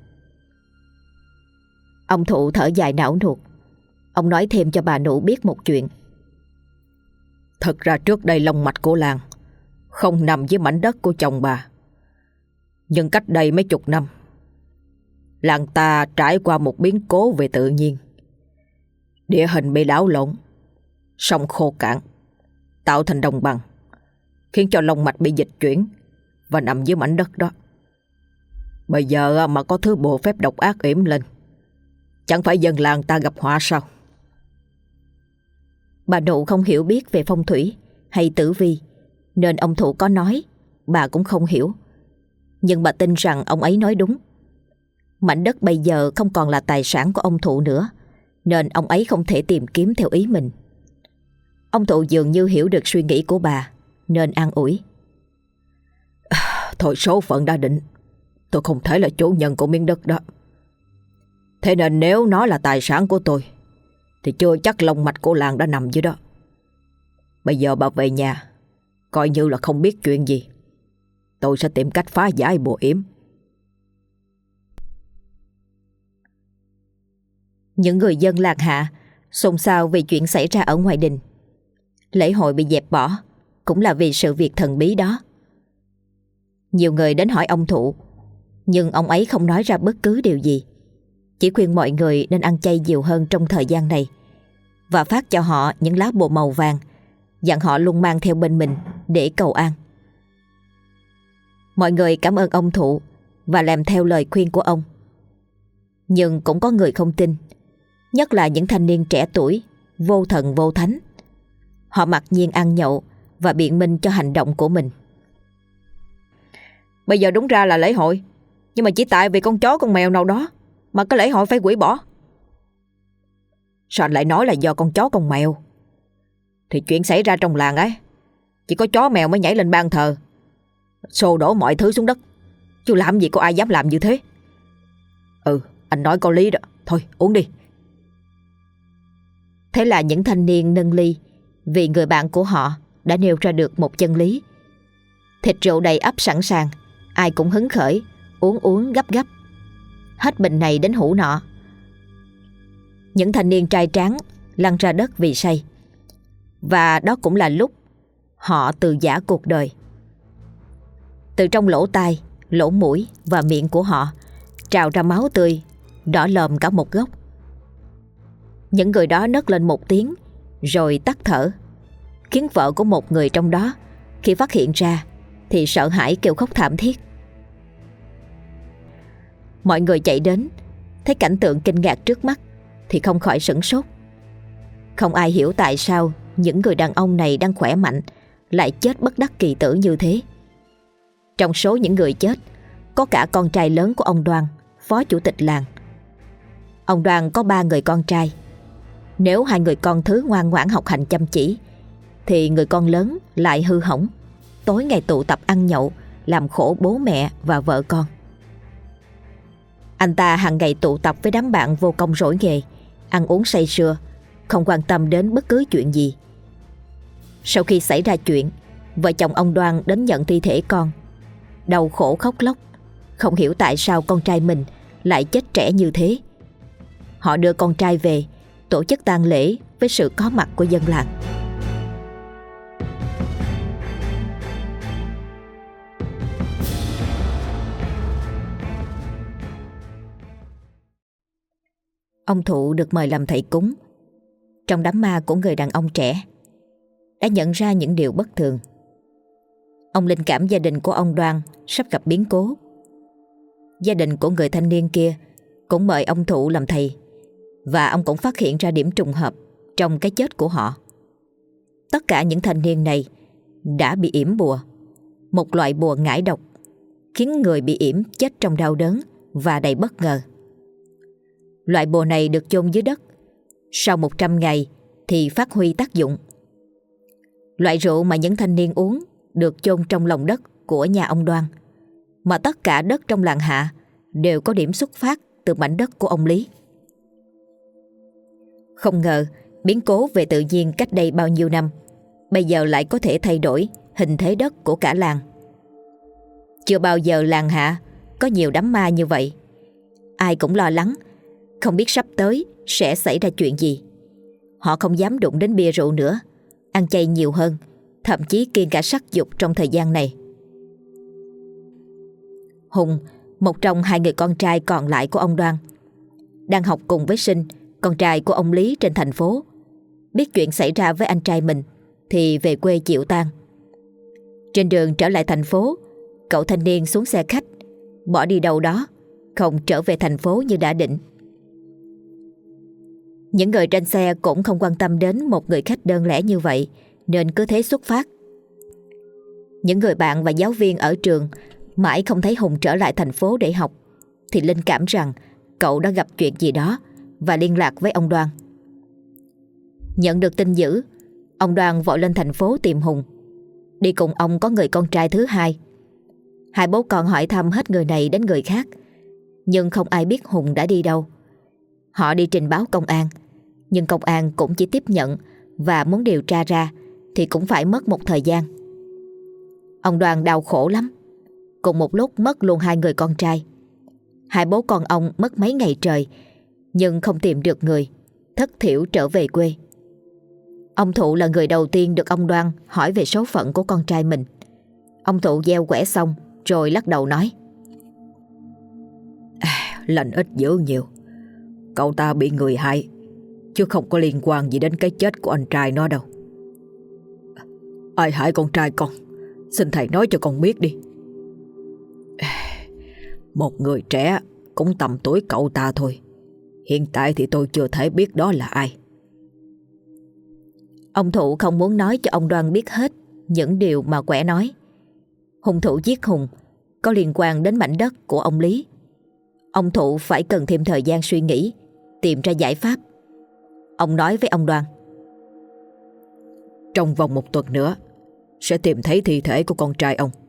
Ông Thụ thở dài não nuột. Ông nói thêm cho bà Nụ biết một chuyện. Thật ra trước đây long mạch của làng không nằm dưới mảnh đất của chồng bà. Nhưng cách đây mấy chục năm, làng ta trải qua một biến cố về tự nhiên. Địa hình bị đảo lộn, sông khô cạn, tạo thành đồng bằng, khiến cho long mạch bị dịch chuyển và nằm dưới mảnh đất đó. Bây giờ mà có thứ bùa phép độc ác yểm lên, chẳng phải dân làng ta gặp họa sao? Bà Nụ không hiểu biết về phong thủy hay tử vi, nên ông Thụ có nói bà cũng không hiểu. Nhưng bà tin rằng ông ấy nói đúng. Mảnh đất bây giờ không còn là tài sản của ông Thụ nữa, nên ông ấy không thể tìm kiếm theo ý mình. Ông Thụ dường như hiểu được suy nghĩ của bà, nên an ủi. Thôi số phận đã định, tôi không thể là chủ nhân của miếng đất đó. Thế nên nếu nó là tài sản của tôi thì chưa chắc long mạch của làng đã nằm dưới đó. Bây giờ bà về nhà, coi như là không biết chuyện gì. Tôi sẽ tìm cách phá giải bùa yểm. Những người dân làng hạ xôn xao vì chuyện xảy ra ở ngoài đình. Lễ hội bị dẹp bỏ cũng là vì sự việc thần bí đó. Nhiều người đến hỏi ông Thụ, nhưng ông ấy không nói ra bất cứ điều gì. Chỉ khuyên mọi người nên ăn chay nhiều hơn trong thời gian này, và phát cho họ những lá bùa màu vàng, dặn họ luôn mang theo bên mình để cầu an. Mọi người cảm ơn ông Thụ và làm theo lời khuyên của ông. Nhưng cũng có người không tin, nhất là những thanh niên trẻ tuổi, vô thần vô thánh. Họ mặc nhiên ăn nhậu và biện minh cho hành động của mình. Bây giờ đúng ra là lễ hội, nhưng mà chỉ tại vì con chó con mèo nào đó mà cái lễ hội phải hủy bỏ. Sao anh lại nói là do con chó con mèo? Thì chuyện xảy ra trong làng ấy, chỉ có chó mèo mới nhảy lên ban thờ, xô đổ mọi thứ xuống đất, chứ làm gì có ai dám làm như thế. Anh nói có lý đó. Thôi uống đi. Thế là những thanh niên nâng ly, vì người bạn của họ đã nêu ra được một chân lý. Thịt rượu đầy ắp sẵn sàng, ai cũng hứng khởi, uống gấp gấp. Hết bình này đến hũ nọ. Những thanh niên trai tráng lăn ra đất vì say. Và đó cũng là lúc họ từ giã cuộc đời. Từ trong lỗ tai, lỗ mũi và miệng của họ trào ra máu tươi, đỏ lòm cả một góc. Những người đó nấc lên một tiếng rồi tắt thở, khiến vợ của một người trong đó khi phát hiện ra thì sợ hãi kêu khóc thảm thiết. Mọi người chạy đến, thấy cảnh tượng kinh ngạc trước mắt thì không khỏi sửng sốt. Không ai hiểu tại sao những người đàn ông này đang khỏe mạnh lại chết bất đắc kỳ tử như thế. Trong số những người chết có cả con trai lớn của ông Đoan, phó chủ tịch làng. Ông Đoan có 3 người con trai. Nếu 2 người con thứ ngoan ngoãn học hành chăm chỉ thì người con lớn lại hư hỏng, tối ngày tụ tập ăn nhậu, làm khổ bố mẹ và vợ con. Anh ta hàng ngày tụ tập với đám bạn vô công rỗi nghề, ăn uống say sưa, không quan tâm đến bất cứ chuyện gì. Sau khi xảy ra chuyện, vợ chồng ông Đoan đến nhận thi thể con, đau khổ khóc lóc, không hiểu tại sao con trai mình lại chết trẻ như thế. Họ đưa con trai về, tổ chức tang lễ với sự có mặt của dân làng. Ông Thụ được mời làm thầy cúng. Trong đám ma của người đàn ông trẻ đã nhận ra những điều bất thường. Ông linh cảm gia đình của ông Đoan sắp gặp biến cố. Gia đình của người thanh niên kia cũng mời ông Thụ làm thầy, và ông cũng phát hiện ra điểm trùng hợp trong cái chết của họ. Tất cả những thanh niên này đã bị yểm bùa, một loại bùa ngải độc, khiến người bị yểm chết trong đau đớn và đầy bất ngờ. Loại bùa này được chôn dưới đất, sau 100 ngày thì phát huy tác dụng. Loại rượu mà những thanh niên uống được chôn trong lòng đất của nhà ông Đoan. mà tất cả đất trong làng Hạ đều có điểm xuất phát từ mảnh đất của ông Lý. Không ngờ biến cố về tự nhiên cách đây bao nhiêu năm bây giờ lại có thể thay đổi hình thế đất của cả làng. Chưa bao giờ làng Hạ có nhiều đám ma như vậy. Ai cũng lo lắng, không biết sắp tới sẽ xảy ra chuyện gì. Họ không dám đụng đến bia rượu nữa, ăn chay nhiều hơn, thậm chí kiêng cả sắc dục trong thời gian này. Hùng, một trong hai người con trai còn lại của ông Đoan, đang học cùng với Sinh, con trai của ông Lý trên thành phố. Biết chuyện xảy ra với anh trai mình thì về quê chịu tang. Trên đường trở lại thành phố, cậu thanh niên xuống xe khách, bỏ đi đâu đó, không trở về thành phố như đã định. Những người trên xe cũng không quan tâm đến một người khách đơn lẻ như vậy, nên cứ thế xuất phát. Những người bạn và giáo viên ở trường mãi không thấy Hùng trở lại thành phố để học, thì linh cảm rằng cậu đã gặp chuyện gì đó và liên lạc với ông Đoan. Nhận được tin dữ, ông Đoan vội lên thành phố tìm Hùng. Đi cùng ông có người con trai thứ hai. Hai bố con hỏi thăm hết người này đến người khác, nhưng không ai biết Hùng đã đi đâu. Họ đi trình báo công an, nhưng công an cũng chỉ tiếp nhận và muốn điều tra ra thì cũng phải mất một thời gian. Ông Đoan đau khổ lắm. Cùng một lúc mất luôn hai người con trai. Hai bố con ông mất mấy ngày trời, nhưng không tìm được người, thất thiểu trở về quê. Ông Thụ là người đầu tiên được ông Đoan hỏi về số phận của con trai mình. Ông Thụ gieo quẻ xong rồi lắc đầu nói: Lành ít dữ nhiều. Cậu ta bị người hại, chứ không có liên quan gì đến cái chết của anh trai nó đâu. Ai hại con trai con? Xin thầy nói cho con biết đi. Một người trẻ cũng tầm tuổi cậu ta thôi. Hiện tại thì tôi chưa thể biết đó là ai. Ông Thụ không muốn nói cho ông Đoan biết hết những điều mà quẻ nói. Hung thủ giết Hùng có liên quan đến mảnh đất của ông Lý. Ông Thụ phải cần thêm thời gian suy nghĩ, tìm ra giải pháp. Ông nói với ông Đoan: Trong vòng 1 tuần nữa sẽ tìm thấy thi thể của con trai ông.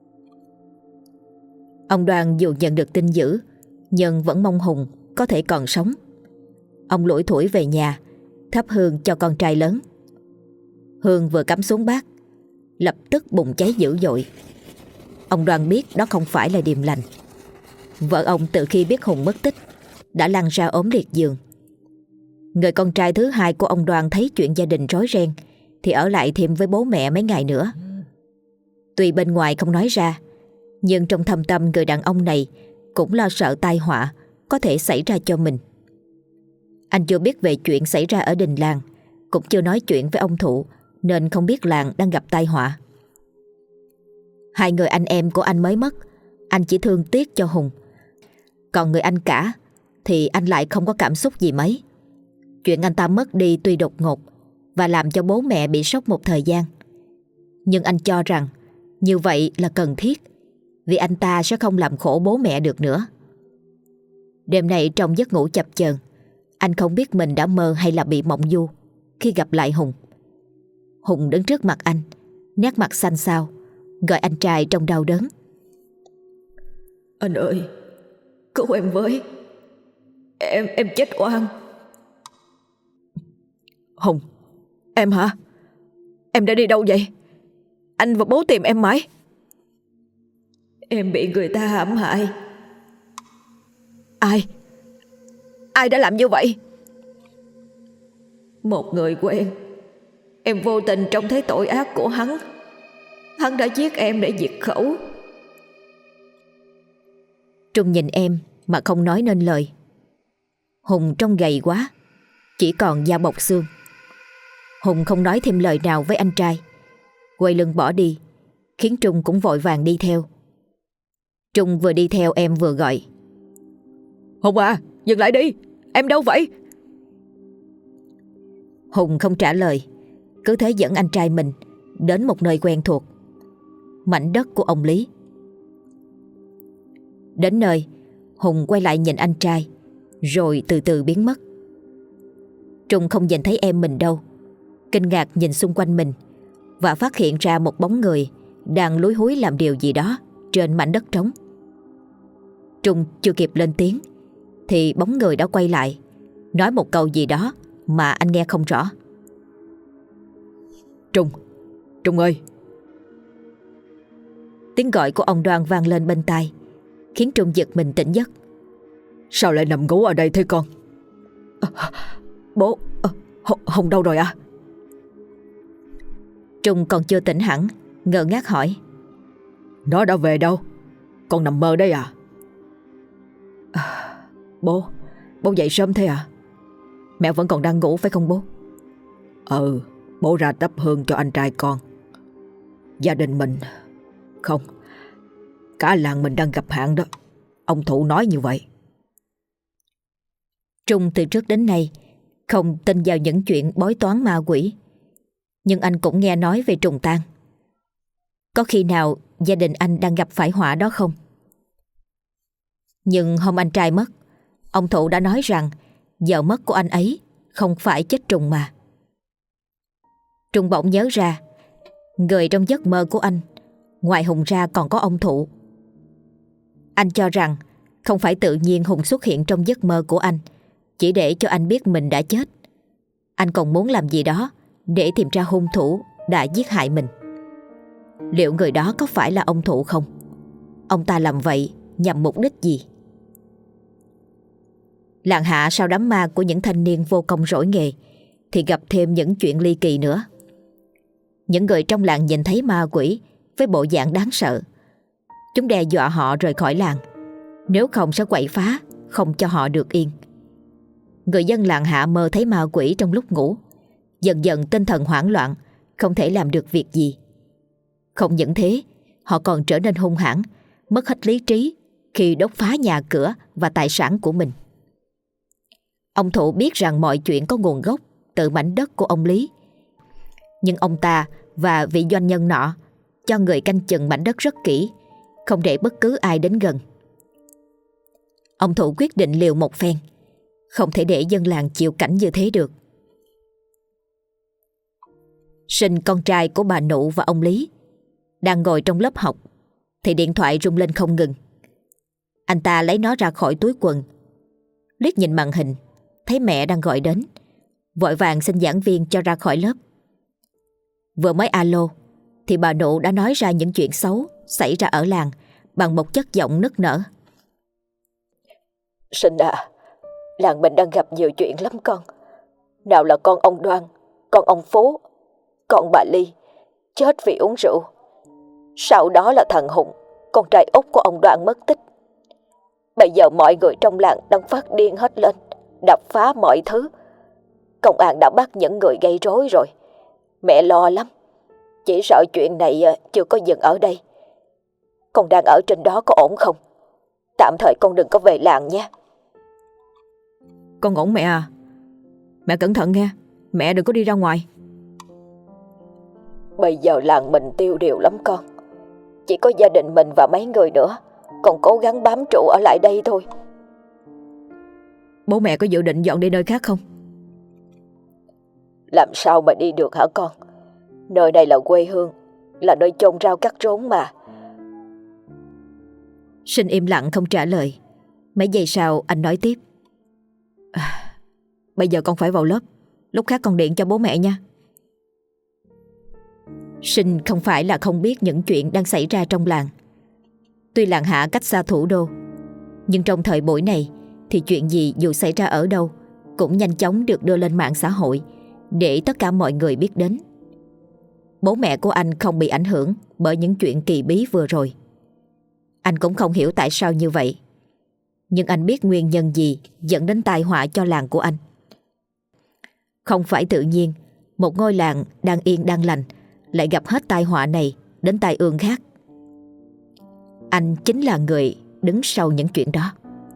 Ông Đoan dù nhận được tin dữ, nhưng vẫn mong Hùng có thể còn sống. Ông lủi thủi về nhà, thắp hương cho con trai lớn. Hương vừa cắm xuống bát, lập tức bùng cháy dữ dội. Ông Đoan biết đó không phải là điềm lành. Vợ ông từ khi biết Hùng mất tích đã lăn ra ốm liệt giường. Người con trai thứ hai của ông Đoan thấy chuyện gia đình rối ren thì ở lại thêm với bố mẹ mấy ngày nữa. Tuy bên ngoài không nói ra, nhưng trong thâm tâm người đàn ông này cũng lo sợ tai họa có thể xảy ra cho mình. Anh chưa biết về chuyện xảy ra ở đình làng, cũng chưa nói chuyện với ông Thụ, nên không biết làng đang gặp tai họa. Hai người anh em của anh mới mất, anh chỉ thương tiếc cho Hùng. Còn người anh cả thì anh lại không có cảm xúc gì mấy. Chuyện anh ta mất đi tuy đột ngột và làm cho bố mẹ bị sốc một thời gian, nhưng anh cho rằng như vậy là cần thiết, vì anh ta sẽ không làm khổ bố mẹ được nữa. Đêm nay trong giấc ngủ chập chờn, anh không biết mình đã mơ hay là bị mộng du khi gặp lại Hùng. Hùng đứng trước mặt anh, nét mặt xanh xao, gọi anh trai trong đau đớn: Anh ơi, cứu em với. Em chết oan. Hùng, em hả? Em đã đi đâu vậy? Anh và bố tìm em mãi. Em bị người ta hãm hại. Ai? Ai đã làm như vậy? Một người quen. Em vô tình trông thấy tội ác của hắn. Hắn đã giết em để diệt khẩu. Trung nhìn em mà không nói nên lời. Hùng trông gầy quá, chỉ còn da bọc xương. Hùng không nói thêm lời nào với anh trai, quay lưng bỏ đi, khiến Trung cũng vội vàng đi theo. Trung vừa đi theo em vừa gọi: Hùng à, dừng lại đi, em đâu vậy? Hùng không trả lời, cứ thế dẫn anh trai mình đến một nơi quen thuộc, mảnh đất của ông Lý. Đến nơi, Hùng quay lại nhìn anh trai, rồi từ từ biến mất. Trung không nhìn thấy em mình đâu, kinh ngạc nhìn xung quanh mình và phát hiện ra một bóng người đang lúi húi làm điều gì đó trên mảnh đất trống. Trung chưa kịp lên tiếng thì bóng người đã quay lại, nói một câu gì đó mà anh nghe không rõ. Trung ơi! Tiếng gọi của ông Đoan vang lên bên tai, khiến Trung giật mình tỉnh giấc. Sao lại nằm ngủ ở đây thế con? Bố, Hùng đâu rồi à? Trung còn chưa tỉnh hẳn, ngơ ngác hỏi. Nó đã về đâu? Con nằm mơ đấy à? Bố dậy sớm thế à? Mẹ vẫn còn đang ngủ phải không bố? Bố ra thắp hương cho anh trai con. Gia đình mình, không, cả làng mình đang gặp hạn đó. Ông Thụ nói như vậy. Trung từ trước đến nay không tin vào những chuyện bói toán ma quỷ, nhưng anh cũng nghe nói về trùng tang. Có khi nào gia đình anh đang gặp phải họa đó không? Nhưng hôm anh trai mất, ông Thụ đã nói rằng vợ mất của anh ấy không phải chết trùng mà. Trung bỗng nhớ ra, người trong giấc mơ của anh ngoài Hùng ra còn có ông Thụ. Anh cho rằng không phải tự nhiên Hùng xuất hiện trong giấc mơ của anh chỉ để cho anh biết mình đã chết. Anh còn muốn làm gì đó để tìm ra hung thủ đã giết hại mình. Liệu người đó có phải là ông Thụ không? Ông ta làm vậy nhằm mục đích gì? Làng Hạ sau đám ma của những thanh niên vô công rỗi nghề thì gặp thêm những chuyện ly kỳ nữa. Những người trong làng nhìn thấy ma quỷ với bộ dạng đáng sợ. Chúng đe dọa họ rời khỏi làng, nếu không sẽ quậy phá, không cho họ được yên. Người dân làng Hạ mơ thấy ma quỷ trong lúc ngủ, dần dần tinh thần hoảng loạn, không thể làm được việc gì. Không những thế, họ còn trở nên hung hãn, mất hết lý trí khi đốt phá nhà cửa và tài sản của mình. Ông Thụ biết rằng mọi chuyện có nguồn gốc từ mảnh đất của ông Lý, nhưng ông ta và vị doanh nhân nọ cho người canh chừng mảnh đất rất kỹ, không để bất cứ ai đến gần. Ông Thụ quyết định liều một phen, không thể để dân làng chịu cảnh như thế được. Sinh, con trai của bà Nụ và ông Lý, đang ngồi trong lớp học thì điện thoại rung lên không ngừng. Anh ta lấy nó ra khỏi túi quần, liếc nhìn màn hình, thấy mẹ đang gọi đến, vội vàng xin giảng viên cho ra khỏi lớp. Vừa mới alo thì bà Nụ đã nói ra những chuyện xấu xảy ra ở làng bằng một chất giọng nức nở. Sinh à, làng mình đang gặp nhiều chuyện lắm con. Nào là con ông Đoan, con ông Phú, con bà Ly chết vì uống rượu. Sau đó là thằng Hùng, con trai út của ông Đoan mất tích. Bây giờ mọi người trong làng đang phát điên hết lên, đập phá mọi thứ. Công an đã bắt những người gây rối rồi. Mẹ lo lắm, chỉ sợ chuyện này chưa có dừng ở đây. Con đang ở trên đó có ổn không? Tạm thời con đừng có về làng nha. Con ổn mẹ à? Mẹ cẩn thận nghe, mẹ đừng có đi ra ngoài. Bây giờ làng mình tiêu điều lắm con. Chỉ có gia đình mình và mấy người nữa, còn cố gắng bám trụ ở lại đây thôi. Bố mẹ có dự định dọn đi nơi khác không? Làm sao mà đi được hả con? Nơi này là quê hương, là nơi chôn rau cắt rốn mà. Sinh im lặng không trả lời. Mấy giây sau anh nói tiếp. Bây giờ con phải vào lớp, lúc khác con điện cho bố mẹ nha. Sinh không phải là không biết những chuyện đang xảy ra trong làng. Tuy làng Hạ cách xa thủ đô, nhưng trong thời buổi này thì chuyện gì dù xảy ra ở đâu cũng nhanh chóng được đưa lên mạng xã hội để tất cả mọi người biết đến. Bố mẹ của anh không bị ảnh hưởng bởi những chuyện kỳ bí vừa rồi. Anh cũng không hiểu tại sao như vậy, nhưng anh biết nguyên nhân gì dẫn đến tai họa cho làng của anh. Không phải tự nhiên một ngôi làng đang yên đang lành lại gặp hết tai họa này đến tai ương khác. Anh chính là người đứng sau những chuyện đó.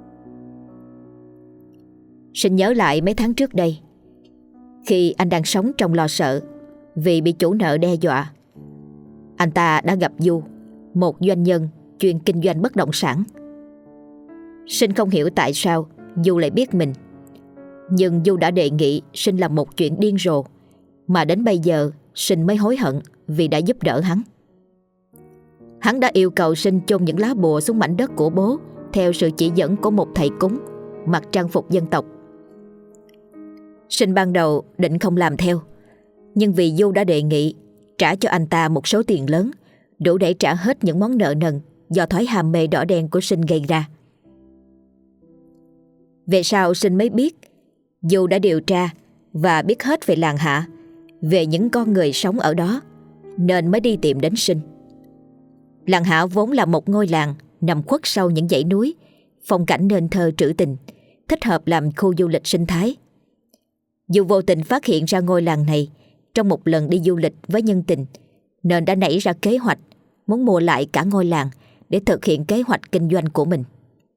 Sinh nhớ lại mấy tháng trước đây, khi anh đang sống trong lo sợ vì bị chủ nợ đe dọa. Anh ta đã gặp Du, một doanh nhân chuyên kinh doanh bất động sản. Sinh không hiểu tại sao Du lại biết mình, nhưng Du đã đề nghị Sinh làm một chuyện điên rồ mà đến bây giờ Sinh mới hối hận vì đã giúp đỡ hắn. Hắn đã yêu cầu Sinh chôn những lá bùa xuống mảnh đất của bố theo sự chỉ dẫn của một thầy cúng mặc trang phục dân tộc. Sinh ban đầu định không làm theo, nhưng vì Du đã đề nghị trả cho anh ta một số tiền lớn, đủ để trả hết những món nợ nần do thói ham mê đỏ đen của Sinh gây ra. Về sau Sinh mới biết Du đã điều tra và biết hết về làng Hạ, về những con người sống ở đó, nên mới đi tìm đến Sinh. Làng Hạ vốn là một ngôi làng nằm khuất sau những dãy núi, phong cảnh nên thơ trữ tình, thích hợp làm khu du lịch sinh thái. Du vô tình phát hiện ra ngôi làng này trong một lần đi du lịch với nhân tình, nên đã nảy ra kế hoạch muốn mua lại cả ngôi làng để thực hiện kế hoạch kinh doanh của mình.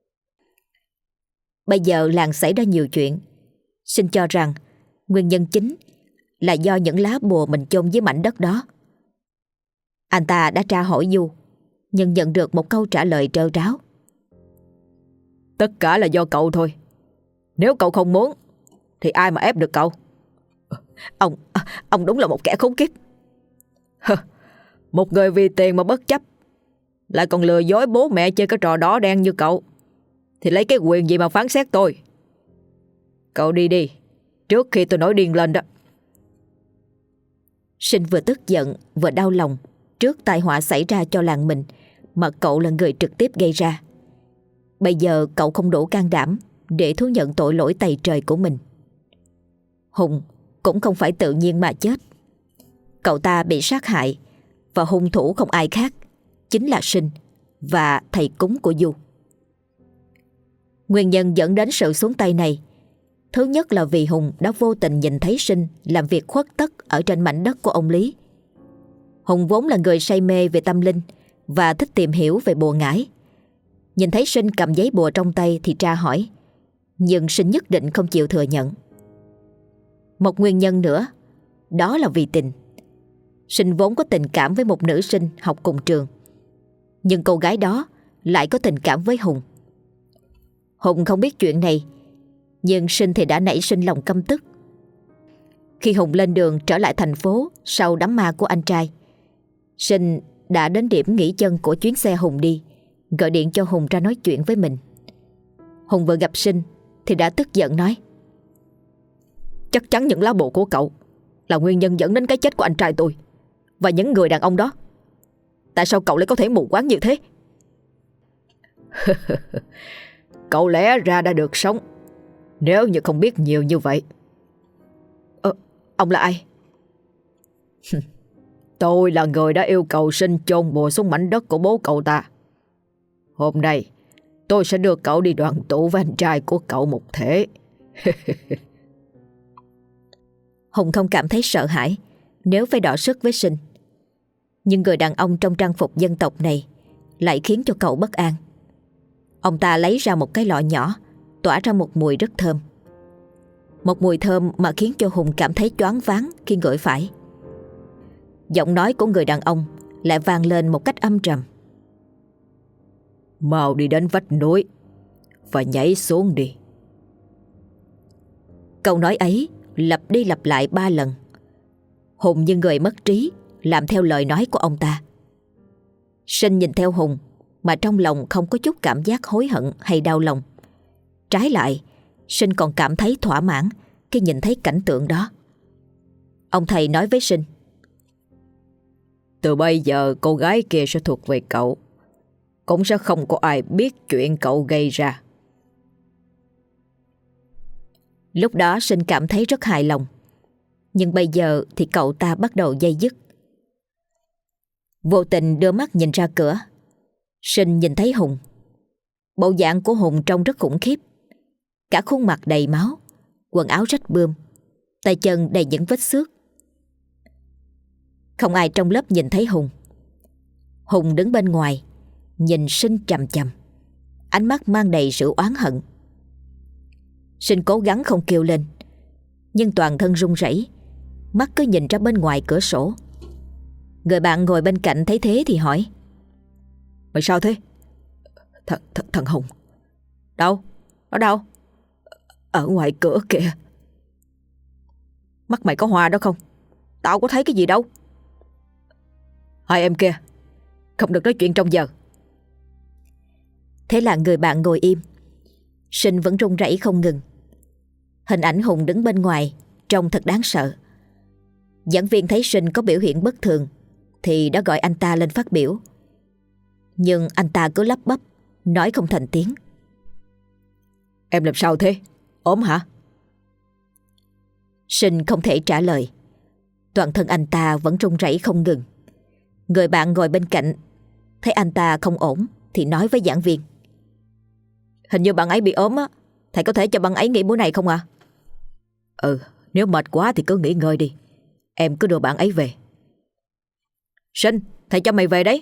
Bây giờ làng xảy ra nhiều chuyện. Sinh cho rằng nguyên nhân chính là do những lá bùa mình chôn dưới mảnh đất đó. Anh ta đã tra hỏi Du, nhưng nhận được một câu trả lời trơ tráo. Tất cả là do cậu thôi. Nếu cậu không muốn thì ai mà ép được cậu? Ông đúng là một kẻ khốn kiếp. Một người vì tiền mà bất chấp, lại còn lừa dối bố mẹ chơi cái trò đỏ đen như cậu, thì lấy cái quyền gì mà phán xét tôi? Cậu đi đi, trước khi tôi nổi điên lên đó. Sinh vừa tức giận vừa đau lòng trước tai họa xảy ra cho làng mình mà cậu là người trực tiếp gây ra. Bây giờ cậu không đủ can đảm để thú nhận tội lỗi tày trời của mình. Hùng cũng không phải tự nhiên mà chết. Cậu ta bị sát hại, và hung thủ không ai khác, chính là Sinh và thầy cúng của Du. Nguyên nhân dẫn đến sự xuống tay này, thứ nhất là vì Hùng đã vô tình nhìn thấy Sinh làm việc khuất tất ở trên mảnh đất của ông Lý. Hùng vốn là người say mê về tâm linh và thích tìm hiểu về bùa ngải. Nhìn thấy Sinh cầm giấy bùa trong tay thì tra hỏi, nhưng Sinh nhất định không chịu thừa nhận. Một nguyên nhân nữa, đó là vì tình. Sinh vốn có tình cảm với một nữ sinh học cùng trường, nhưng cô gái đó lại có tình cảm với Hùng. Hùng không biết chuyện này, nhưng Sinh thì đã nảy sinh lòng căm tức. Khi Hùng lên đường trở lại thành phố sau đám ma của anh trai, Sinh đã đến điểm nghỉ chân của chuyến xe Hùng đi, gọi điện cho Hùng ra nói chuyện với mình. Hùng vừa gặp Sinh thì đã tức giận nói: Chắc chắn những lá bùa của cậu là nguyên nhân dẫn đến cái chết của anh trai tôi và những người đàn ông đó. Tại sao cậu lại có thể mù quáng như thế? Cậu lẽ ra đã được sống nếu như không biết nhiều như vậy. Ông là ai? Tôi là người đã yêu cầu Sinh chôn bùa xuống mảnh đất của bố cậu ta. Hôm nay tôi sẽ đưa cậu đi đoàn tụ với anh trai của cậu một thể. Hùng không cảm thấy sợ hãi nếu phải đọ sức với Sinh, nhưng người đàn ông trong trang phục dân tộc này lại khiến cho cậu bất an. Ông ta lấy ra một cái lọ nhỏ tỏa ra một mùi rất thơm. Một mùi thơm mà khiến cho Hùng cảm thấy choáng váng khi ngửi phải. Giọng nói của người đàn ông lại vang lên một cách âm trầm: Mau đi đến vách núi và nhảy xuống đi. Câu nói ấy lặp đi lặp lại 3 lần. Hùng như người mất trí làm theo lời nói của ông ta. Sinh nhìn theo Hùng mà trong lòng không có chút cảm giác hối hận hay đau lòng. Trái lại, Sinh còn cảm thấy thỏa mãn khi nhìn thấy cảnh tượng đó. Ông thầy nói với Sinh: Từ bây giờ cô gái kia sẽ thuộc về cậu, cũng sẽ không có ai biết chuyện cậu gây ra. Lúc đó Sinh cảm thấy rất hài lòng, nhưng bây giờ thì cậu ta bắt đầu day dứt. Vô tình đưa mắt nhìn ra cửa, Sinh nhìn thấy Hùng. Bộ dạng của Hùng trông rất khủng khiếp, cả khuôn mặt đầy máu, quần áo rách bươm, tay chân đầy những vết xước. Không ai trong lớp nhìn thấy Hùng. Hùng đứng bên ngoài nhìn Sinh chằm chằm, ánh mắt mang đầy sự oán hận. Sinh cố gắng không kêu lên, nhưng toàn thân run rẩy, mắt cứ nhìn ra bên ngoài cửa sổ. Người bạn ngồi bên cạnh thấy thế thì hỏi: Mày sao thế? Thằng Hùng. Đâu? Ở đâu? Ở ngoài cửa kìa. Mắt mày có hoa đó không? Tao có thấy cái gì đâu. Hai em kia, không được nói chuyện trong giờ. Thế là người bạn ngồi im. Sinh vẫn run rẩy không ngừng. Hình ảnh Hùng đứng bên ngoài trông thật đáng sợ. Giảng viên thấy Sinh có biểu hiện bất thường thì đã gọi anh ta lên phát biểu. Nhưng anh ta cứ lắp bắp, nói không thành tiếng. Em làm sao thế? Ốm hả? Sinh không thể trả lời. Toàn thân anh ta vẫn run rẩy không ngừng. Người bạn ngồi bên cạnh thấy anh ta không ổn thì nói với giảng viên. Hình như bạn ấy bị ốm á. Thầy có thể cho bạn ấy nghỉ buổi này không à? Nếu mệt quá thì cứ nghỉ ngơi đi. Em cứ đưa bạn ấy về. Sinh, thầy cho mày về đấy.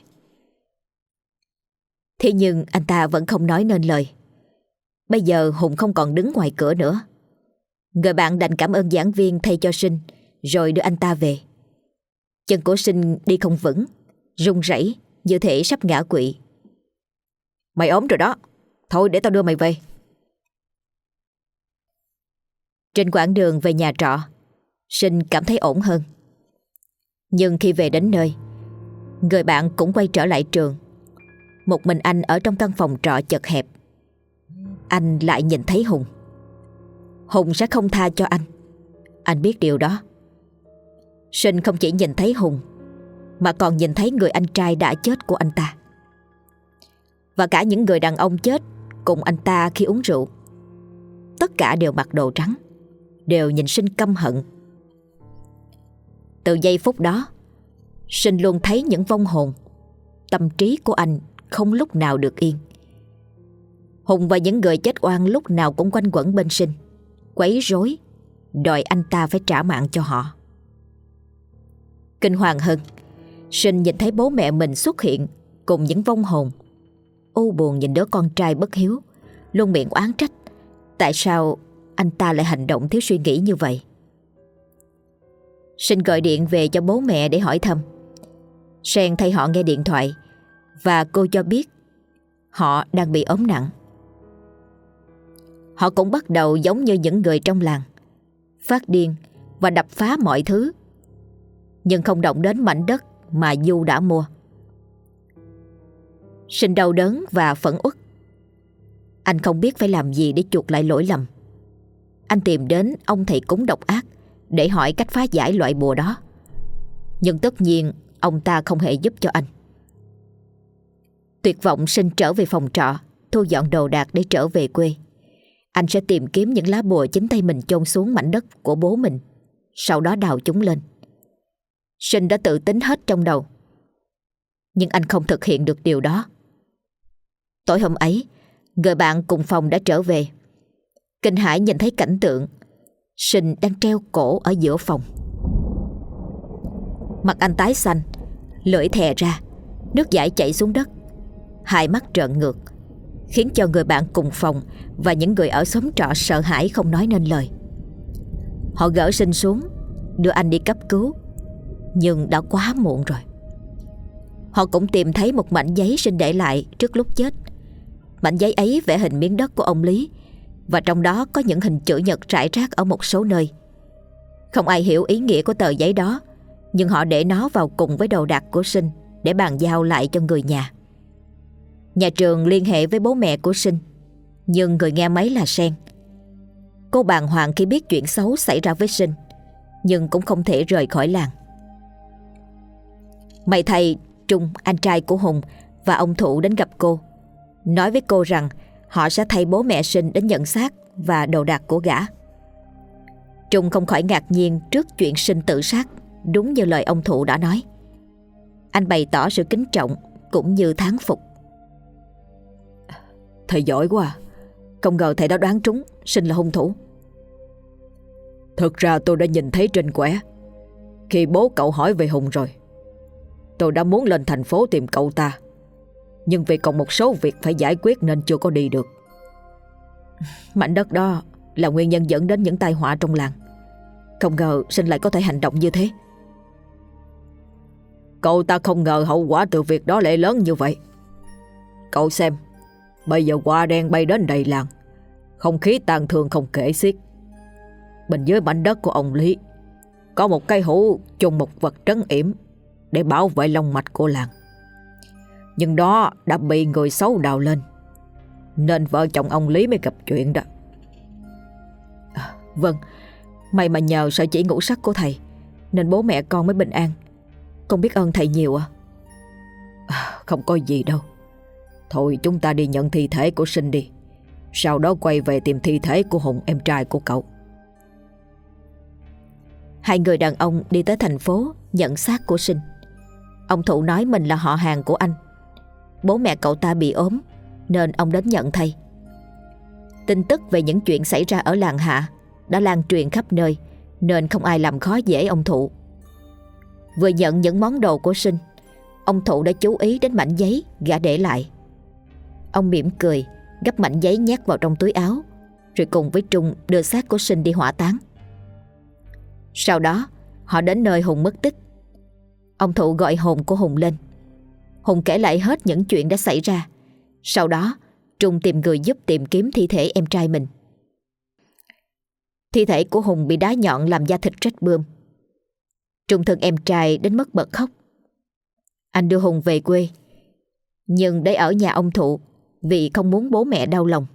Thế nhưng anh ta vẫn không nói nên lời. Bây giờ Hùng không còn đứng ngoài cửa nữa. Người bạn đành cảm ơn giảng viên thay cho Sinh, rồi đưa anh ta về. Chân của Sinh đi không vững, run rẩy như thể sắp ngã quỵ. Mày ốm rồi đó. Thôi để tao đưa mày về. Trên quãng đường về nhà trọ, Sinh cảm thấy ổn hơn. Nhưng khi về đến nơi, người bạn cũng quay trở lại trường. Một mình anh ở trong căn phòng trọ chật hẹp. Anh lại nhìn thấy Hùng. Hùng sẽ không tha cho anh. Anh biết điều đó. Sinh không chỉ nhìn thấy Hùng, mà còn nhìn thấy người anh trai đã chết của anh ta, và cả những người đàn ông chết cùng anh ta khi uống rượu. Tất cả đều mặc đồ trắng, đều nhìn Sinh căm hận. Từ giây phút đó, Sinh luôn thấy những vong hồn. Tâm trí của anh không lúc nào được yên. Hùng và những người chết oan lúc nào cũng quanh quẩn bên Sinh, quấy rối, đòi anh ta phải trả mạng cho họ. Kinh hoàng hơn, Sinh nhìn thấy bố mẹ mình xuất hiện cùng những vong hồn. U buồn nhìn đứa con trai bất hiếu, luôn miệng oán trách tại sao anh ta lại hành động thiếu suy nghĩ như vậy. Sinh gọi điện về cho bố mẹ để hỏi thăm. Sen thay họ nghe điện thoại, và cô cho biết họ đang bị ốm nặng. Họ cũng bắt đầu giống như những người trong làng, phát điên và đập phá mọi thứ, nhưng không động đến mảnh đất mà Du đã mua. Sinh đau đớn và phẫn uất. Anh không biết phải làm gì để chuộc lại lỗi lầm. Anh tìm đến ông thầy cúng độc ác để hỏi cách phá giải loại bùa đó. Nhưng tất nhiên ông ta không hề giúp cho anh. Tuyệt vọng, Sinh trở về phòng trọ, thu dọn đồ đạc để trở về quê. Anh sẽ tìm kiếm những lá bùa chính tay mình chôn xuống mảnh đất của bố mình, sau đó đào chúng lên. Sinh đã tự tính hết trong đầu, nhưng anh không thực hiện được điều đó. Tối hôm ấy, người bạn cùng phòng đã trở về. Kinh hãi nhìn thấy cảnh tượng Sinh đang treo cổ ở giữa phòng. Mặt anh tái xanh, lưỡi thè ra, nước dãi chảy xuống đất, hai mắt trợn ngược, khiến cho người bạn cùng phòng và những người ở xóm trọ sợ hãi không nói nên lời. Họ gỡ Sinh xuống, đưa anh đi cấp cứu, nhưng đã quá muộn rồi. Họ cũng tìm thấy một mảnh giấy Sinh để lại trước lúc chết. Mảnh giấy ấy vẽ hình miếng đất của ông Lý, và trong đó có những hình chữ nhật rải rác ở một số nơi. Không ai hiểu ý nghĩa của tờ giấy đó, nhưng họ để nó vào cùng với đồ đạc của Sinh để bàn giao lại cho người nhà. Nhà trường liên hệ với bố mẹ của Sinh, nhưng người nghe máy là Sen. Cô bàng hoàng khi biết chuyện xấu xảy ra với Sinh, nhưng cũng không thể rời khỏi làng. May thay, Trung, anh trai của Hùng, và ông Thụ đến gặp cô, nói với cô rằng họ sẽ thay bố mẹ Sinh đến nhận xác và đồ đạc của gã. Trung không khỏi ngạc nhiên trước chuyện Sinh tự sát, đúng như lời ông Thụ đã nói. Anh bày tỏ sự kính trọng cũng như thán phục. Thầy giỏi quá à. Không ngờ thầy đã đoán trúng Sinh là hung thủ. Thực ra tôi đã nhìn thấy trên quẻ khi bố cậu hỏi về Hùng rồi. Tôi đã muốn lên thành phố tìm cậu ta, nhưng vì còn một số việc phải giải quyết nên chưa có đi được. Mảnh đất đó là nguyên nhân dẫn đến những tai họa trong làng. Không ngờ Sinh lại có thể hành động như thế. Cậu ta không ngờ hậu quả từ việc đó lại lớn như vậy. Cậu xem, bây giờ hoa đen bay đến đầy làng, không khí tang thương không kể xiết. Bên dưới mảnh đất của ông Lý có một cây hũ chôn một vật trấn yểm để bảo vệ long mạch của làng, nhưng đó đã bị người xấu đào lên. nên vợ chồng ông Lý mới gặp chuyện đó. Vâng, may mà nhờ sợi chỉ ngũ sắc của thầy nên bố mẹ con mới bình an. Con biết ơn thầy nhiều ạ. Không có gì đâu. Thôi chúng ta đi nhận thi thể của Sinh đi, sau đó quay về tìm thi thể của Hùng, em trai của cậu. Hai người đàn ông đi tới thành phố nhận xác của Sinh. Ông Thụ nói mình là họ hàng của anh. Bố mẹ cậu ta bị ốm nên ông đến nhận thay. Tin tức về những chuyện xảy ra ở làng Hạ đã lan truyền khắp nơi, nên không ai làm khó dễ ông Thụ. Vừa nhận những món đồ của Sinh, ông Thụ đã chú ý đến mảnh giấy gã để lại. Ông mỉm cười, gấp mảnh giấy nhét vào trong túi áo, rồi cùng với Trung đưa xác của Sinh đi hỏa táng. Sau đó họ đến nơi Hùng mất tích. Ông Thụ gọi hồn của Hùng lên. Hùng kể lại hết những chuyện đã xảy ra. Sau đó Trung tìm người giúp tìm kiếm thi thể em trai mình. Thi thể của Hùng bị đá nhọn làm da thịt rách bươm. Trung thương em trai đến mức bật khóc. Anh đưa Hùng về quê, nhưng để ở nhà ông Thụ vì không muốn bố mẹ đau lòng.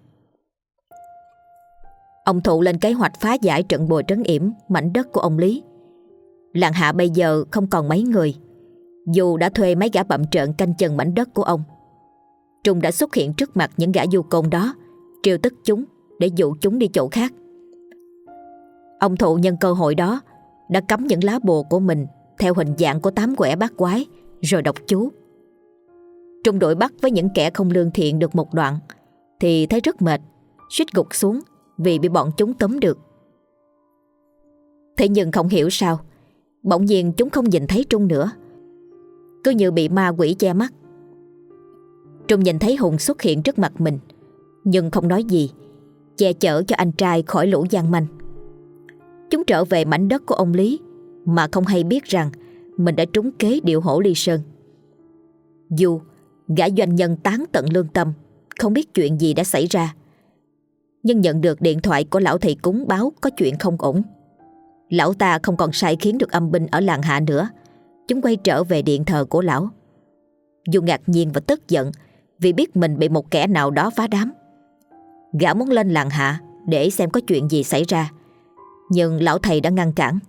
Ông Thụ lên kế hoạch phá giải trận bồi trấn yểm mảnh đất của ông Lý. Làng Hạ bây giờ không còn mấy người, dù đã thuê mấy gã bặm trợn canh chừng mảnh đất của ông. Trung đã xuất hiện trước mặt những gã du côn đó, trêu tức chúng để dụ chúng đi chỗ khác. Ông Thụ nhân cơ hội đó đã cắm những lá bùa của mình theo hình dạng của 8 quẻ bát quái, rồi đọc chú. Trung đuổi bắt với những kẻ không lương thiện được một đoạn thì thấy rất mệt, suýt gục xuống vì bị bọn chúng tóm được. Thế nhưng không hiểu sao, bỗng nhiên chúng không nhìn thấy Trung nữa, cứ như bị ma quỷ che mắt. Trung nhìn thấy Hùng xuất hiện trước mặt mình, nhưng không nói gì, che chở cho anh trai khỏi lũ gian manh. Chúng trở về mảnh đất của ông Lý mà không hay biết rằng mình đã trúng kế điệu hổ ly sơn. Dù gã doanh nhân tán tận lương tâm, không biết chuyện gì đã xảy ra, nhưng nhận được điện thoại của lão thầy cúng báo có chuyện không ổn. Lão ta không còn sai khiến được âm binh ở làng Hạ nữa. Chúng quay trở về điện thờ của lão. Dù ngạc nhiên và tức giận vì biết mình bị một kẻ nào đó phá đám. Gã muốn lên làng Hạ để xem có chuyện gì xảy ra, nhưng lão thầy đã ngăn cản.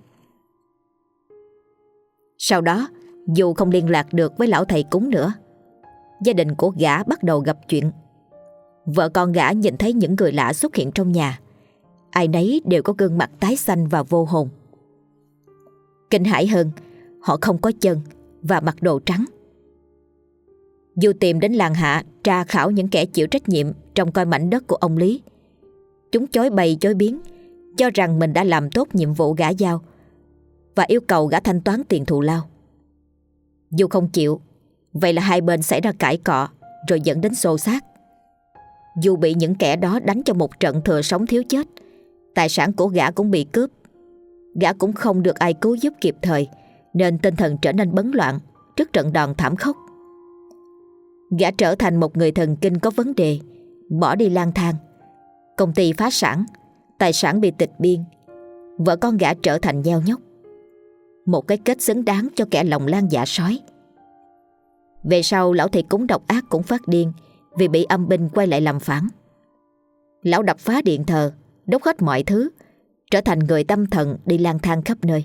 Sau đó, dù không liên lạc được với lão thầy cúng nữa, gia đình của gã bắt đầu gặp chuyện. Vợ con gã nhìn thấy những người lạ xuất hiện trong nhà. Ai nấy đều có gương mặt tái xanh và vô hồn. Kinh hãi hơn, họ không có chân và mặc đồ trắng. Dù tìm đến làng Hạ tra khảo những kẻ chịu trách nhiệm trong coi mảnh đất của ông Lý. Chúng chối bày chối biến, cho rằng mình đã làm tốt nhiệm vụ gã giao và yêu cầu gã thanh toán tiền thù lao. Dù không chịu, vậy là hai bên xảy ra cãi cọ rồi dẫn đến xô xát. Dù bị những kẻ đó đánh cho một trận thừa sống thiếu chết, tài sản của gã cũng bị cướp. Gã cũng không được ai cứu giúp kịp thời, nên tinh thần trở nên bấn loạn trước trận đòn thảm khốc. Gã trở thành một người thần kinh có vấn đề, bỏ đi lang thang. Công ty phá sản, tài sản bị tịch biên, vợ con gã trở thành nheo nhóc. Một cái kết xứng đáng cho kẻ lòng lan dạ sói. Về sau lão thầy cúng độc ác cũng phát điên vì bị âm binh quay lại làm phản. Lão đập phá điện thờ, đốt hết mọi thứ, trở thành người tâm thần đi lang thang khắp nơi.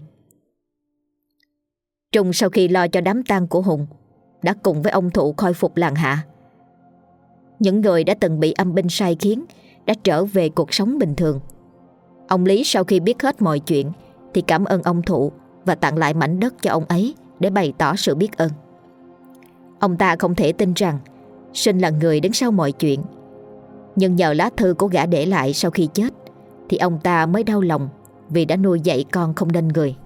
Trung sau khi lo cho đám tang của Hùng đã cùng với ông Thụ khôi phục làng Hạ. Những người đã từng bị âm binh sai khiến đã trở về cuộc sống bình thường. Ông Lý sau khi biết hết mọi chuyện thì cảm ơn ông Thụ và tặng lại mảnh đất cho ông ấy để bày tỏ sự biết ơn. Ông ta không thể tin rằng Sinh là người đứng sau mọi chuyện, nhưng nhờ lá thư của gã để lại sau khi chết thì ông ta mới đau lòng vì đã nuôi dạy con không nên người.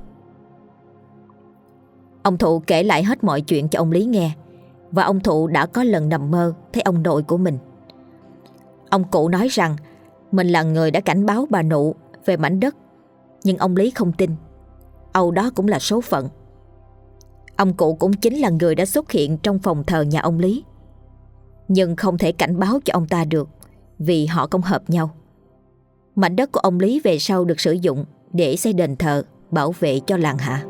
Ông Thụ kể lại hết mọi chuyện cho ông Lý nghe, và ông Thụ đã có lần nằm mơ thấy ông nội của mình. Ông cụ nói rằng mình là người đã cảnh báo bà Nụ về mảnh đất, nhưng ông Lý không tin. Âu đó cũng là số phận. Ông cụ cũng chính là người đã xuất hiện trong phòng thờ nhà ông Lý, nhưng không thể cảnh báo cho ông ta được vì họ không hợp nhau. Mảnh đất của ông Lý về sau được sử dụng để xây đền thờ bảo vệ cho làng Hạ.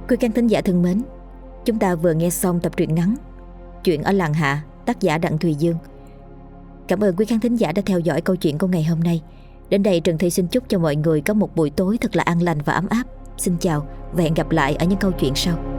Quý khán thính giả thân mến, chúng ta vừa nghe xong tập truyện ngắn Chuyện ở làng Hạ, tác giả Đặng Thùy Dương. Cảm ơn quý khán thính giả đã theo dõi câu chuyện của ngày hôm nay. Đến đây Trần Thị xin chúc cho mọi người có một buổi tối thật là an lành và ấm áp. Xin chào và hẹn gặp lại ở những câu chuyện sau.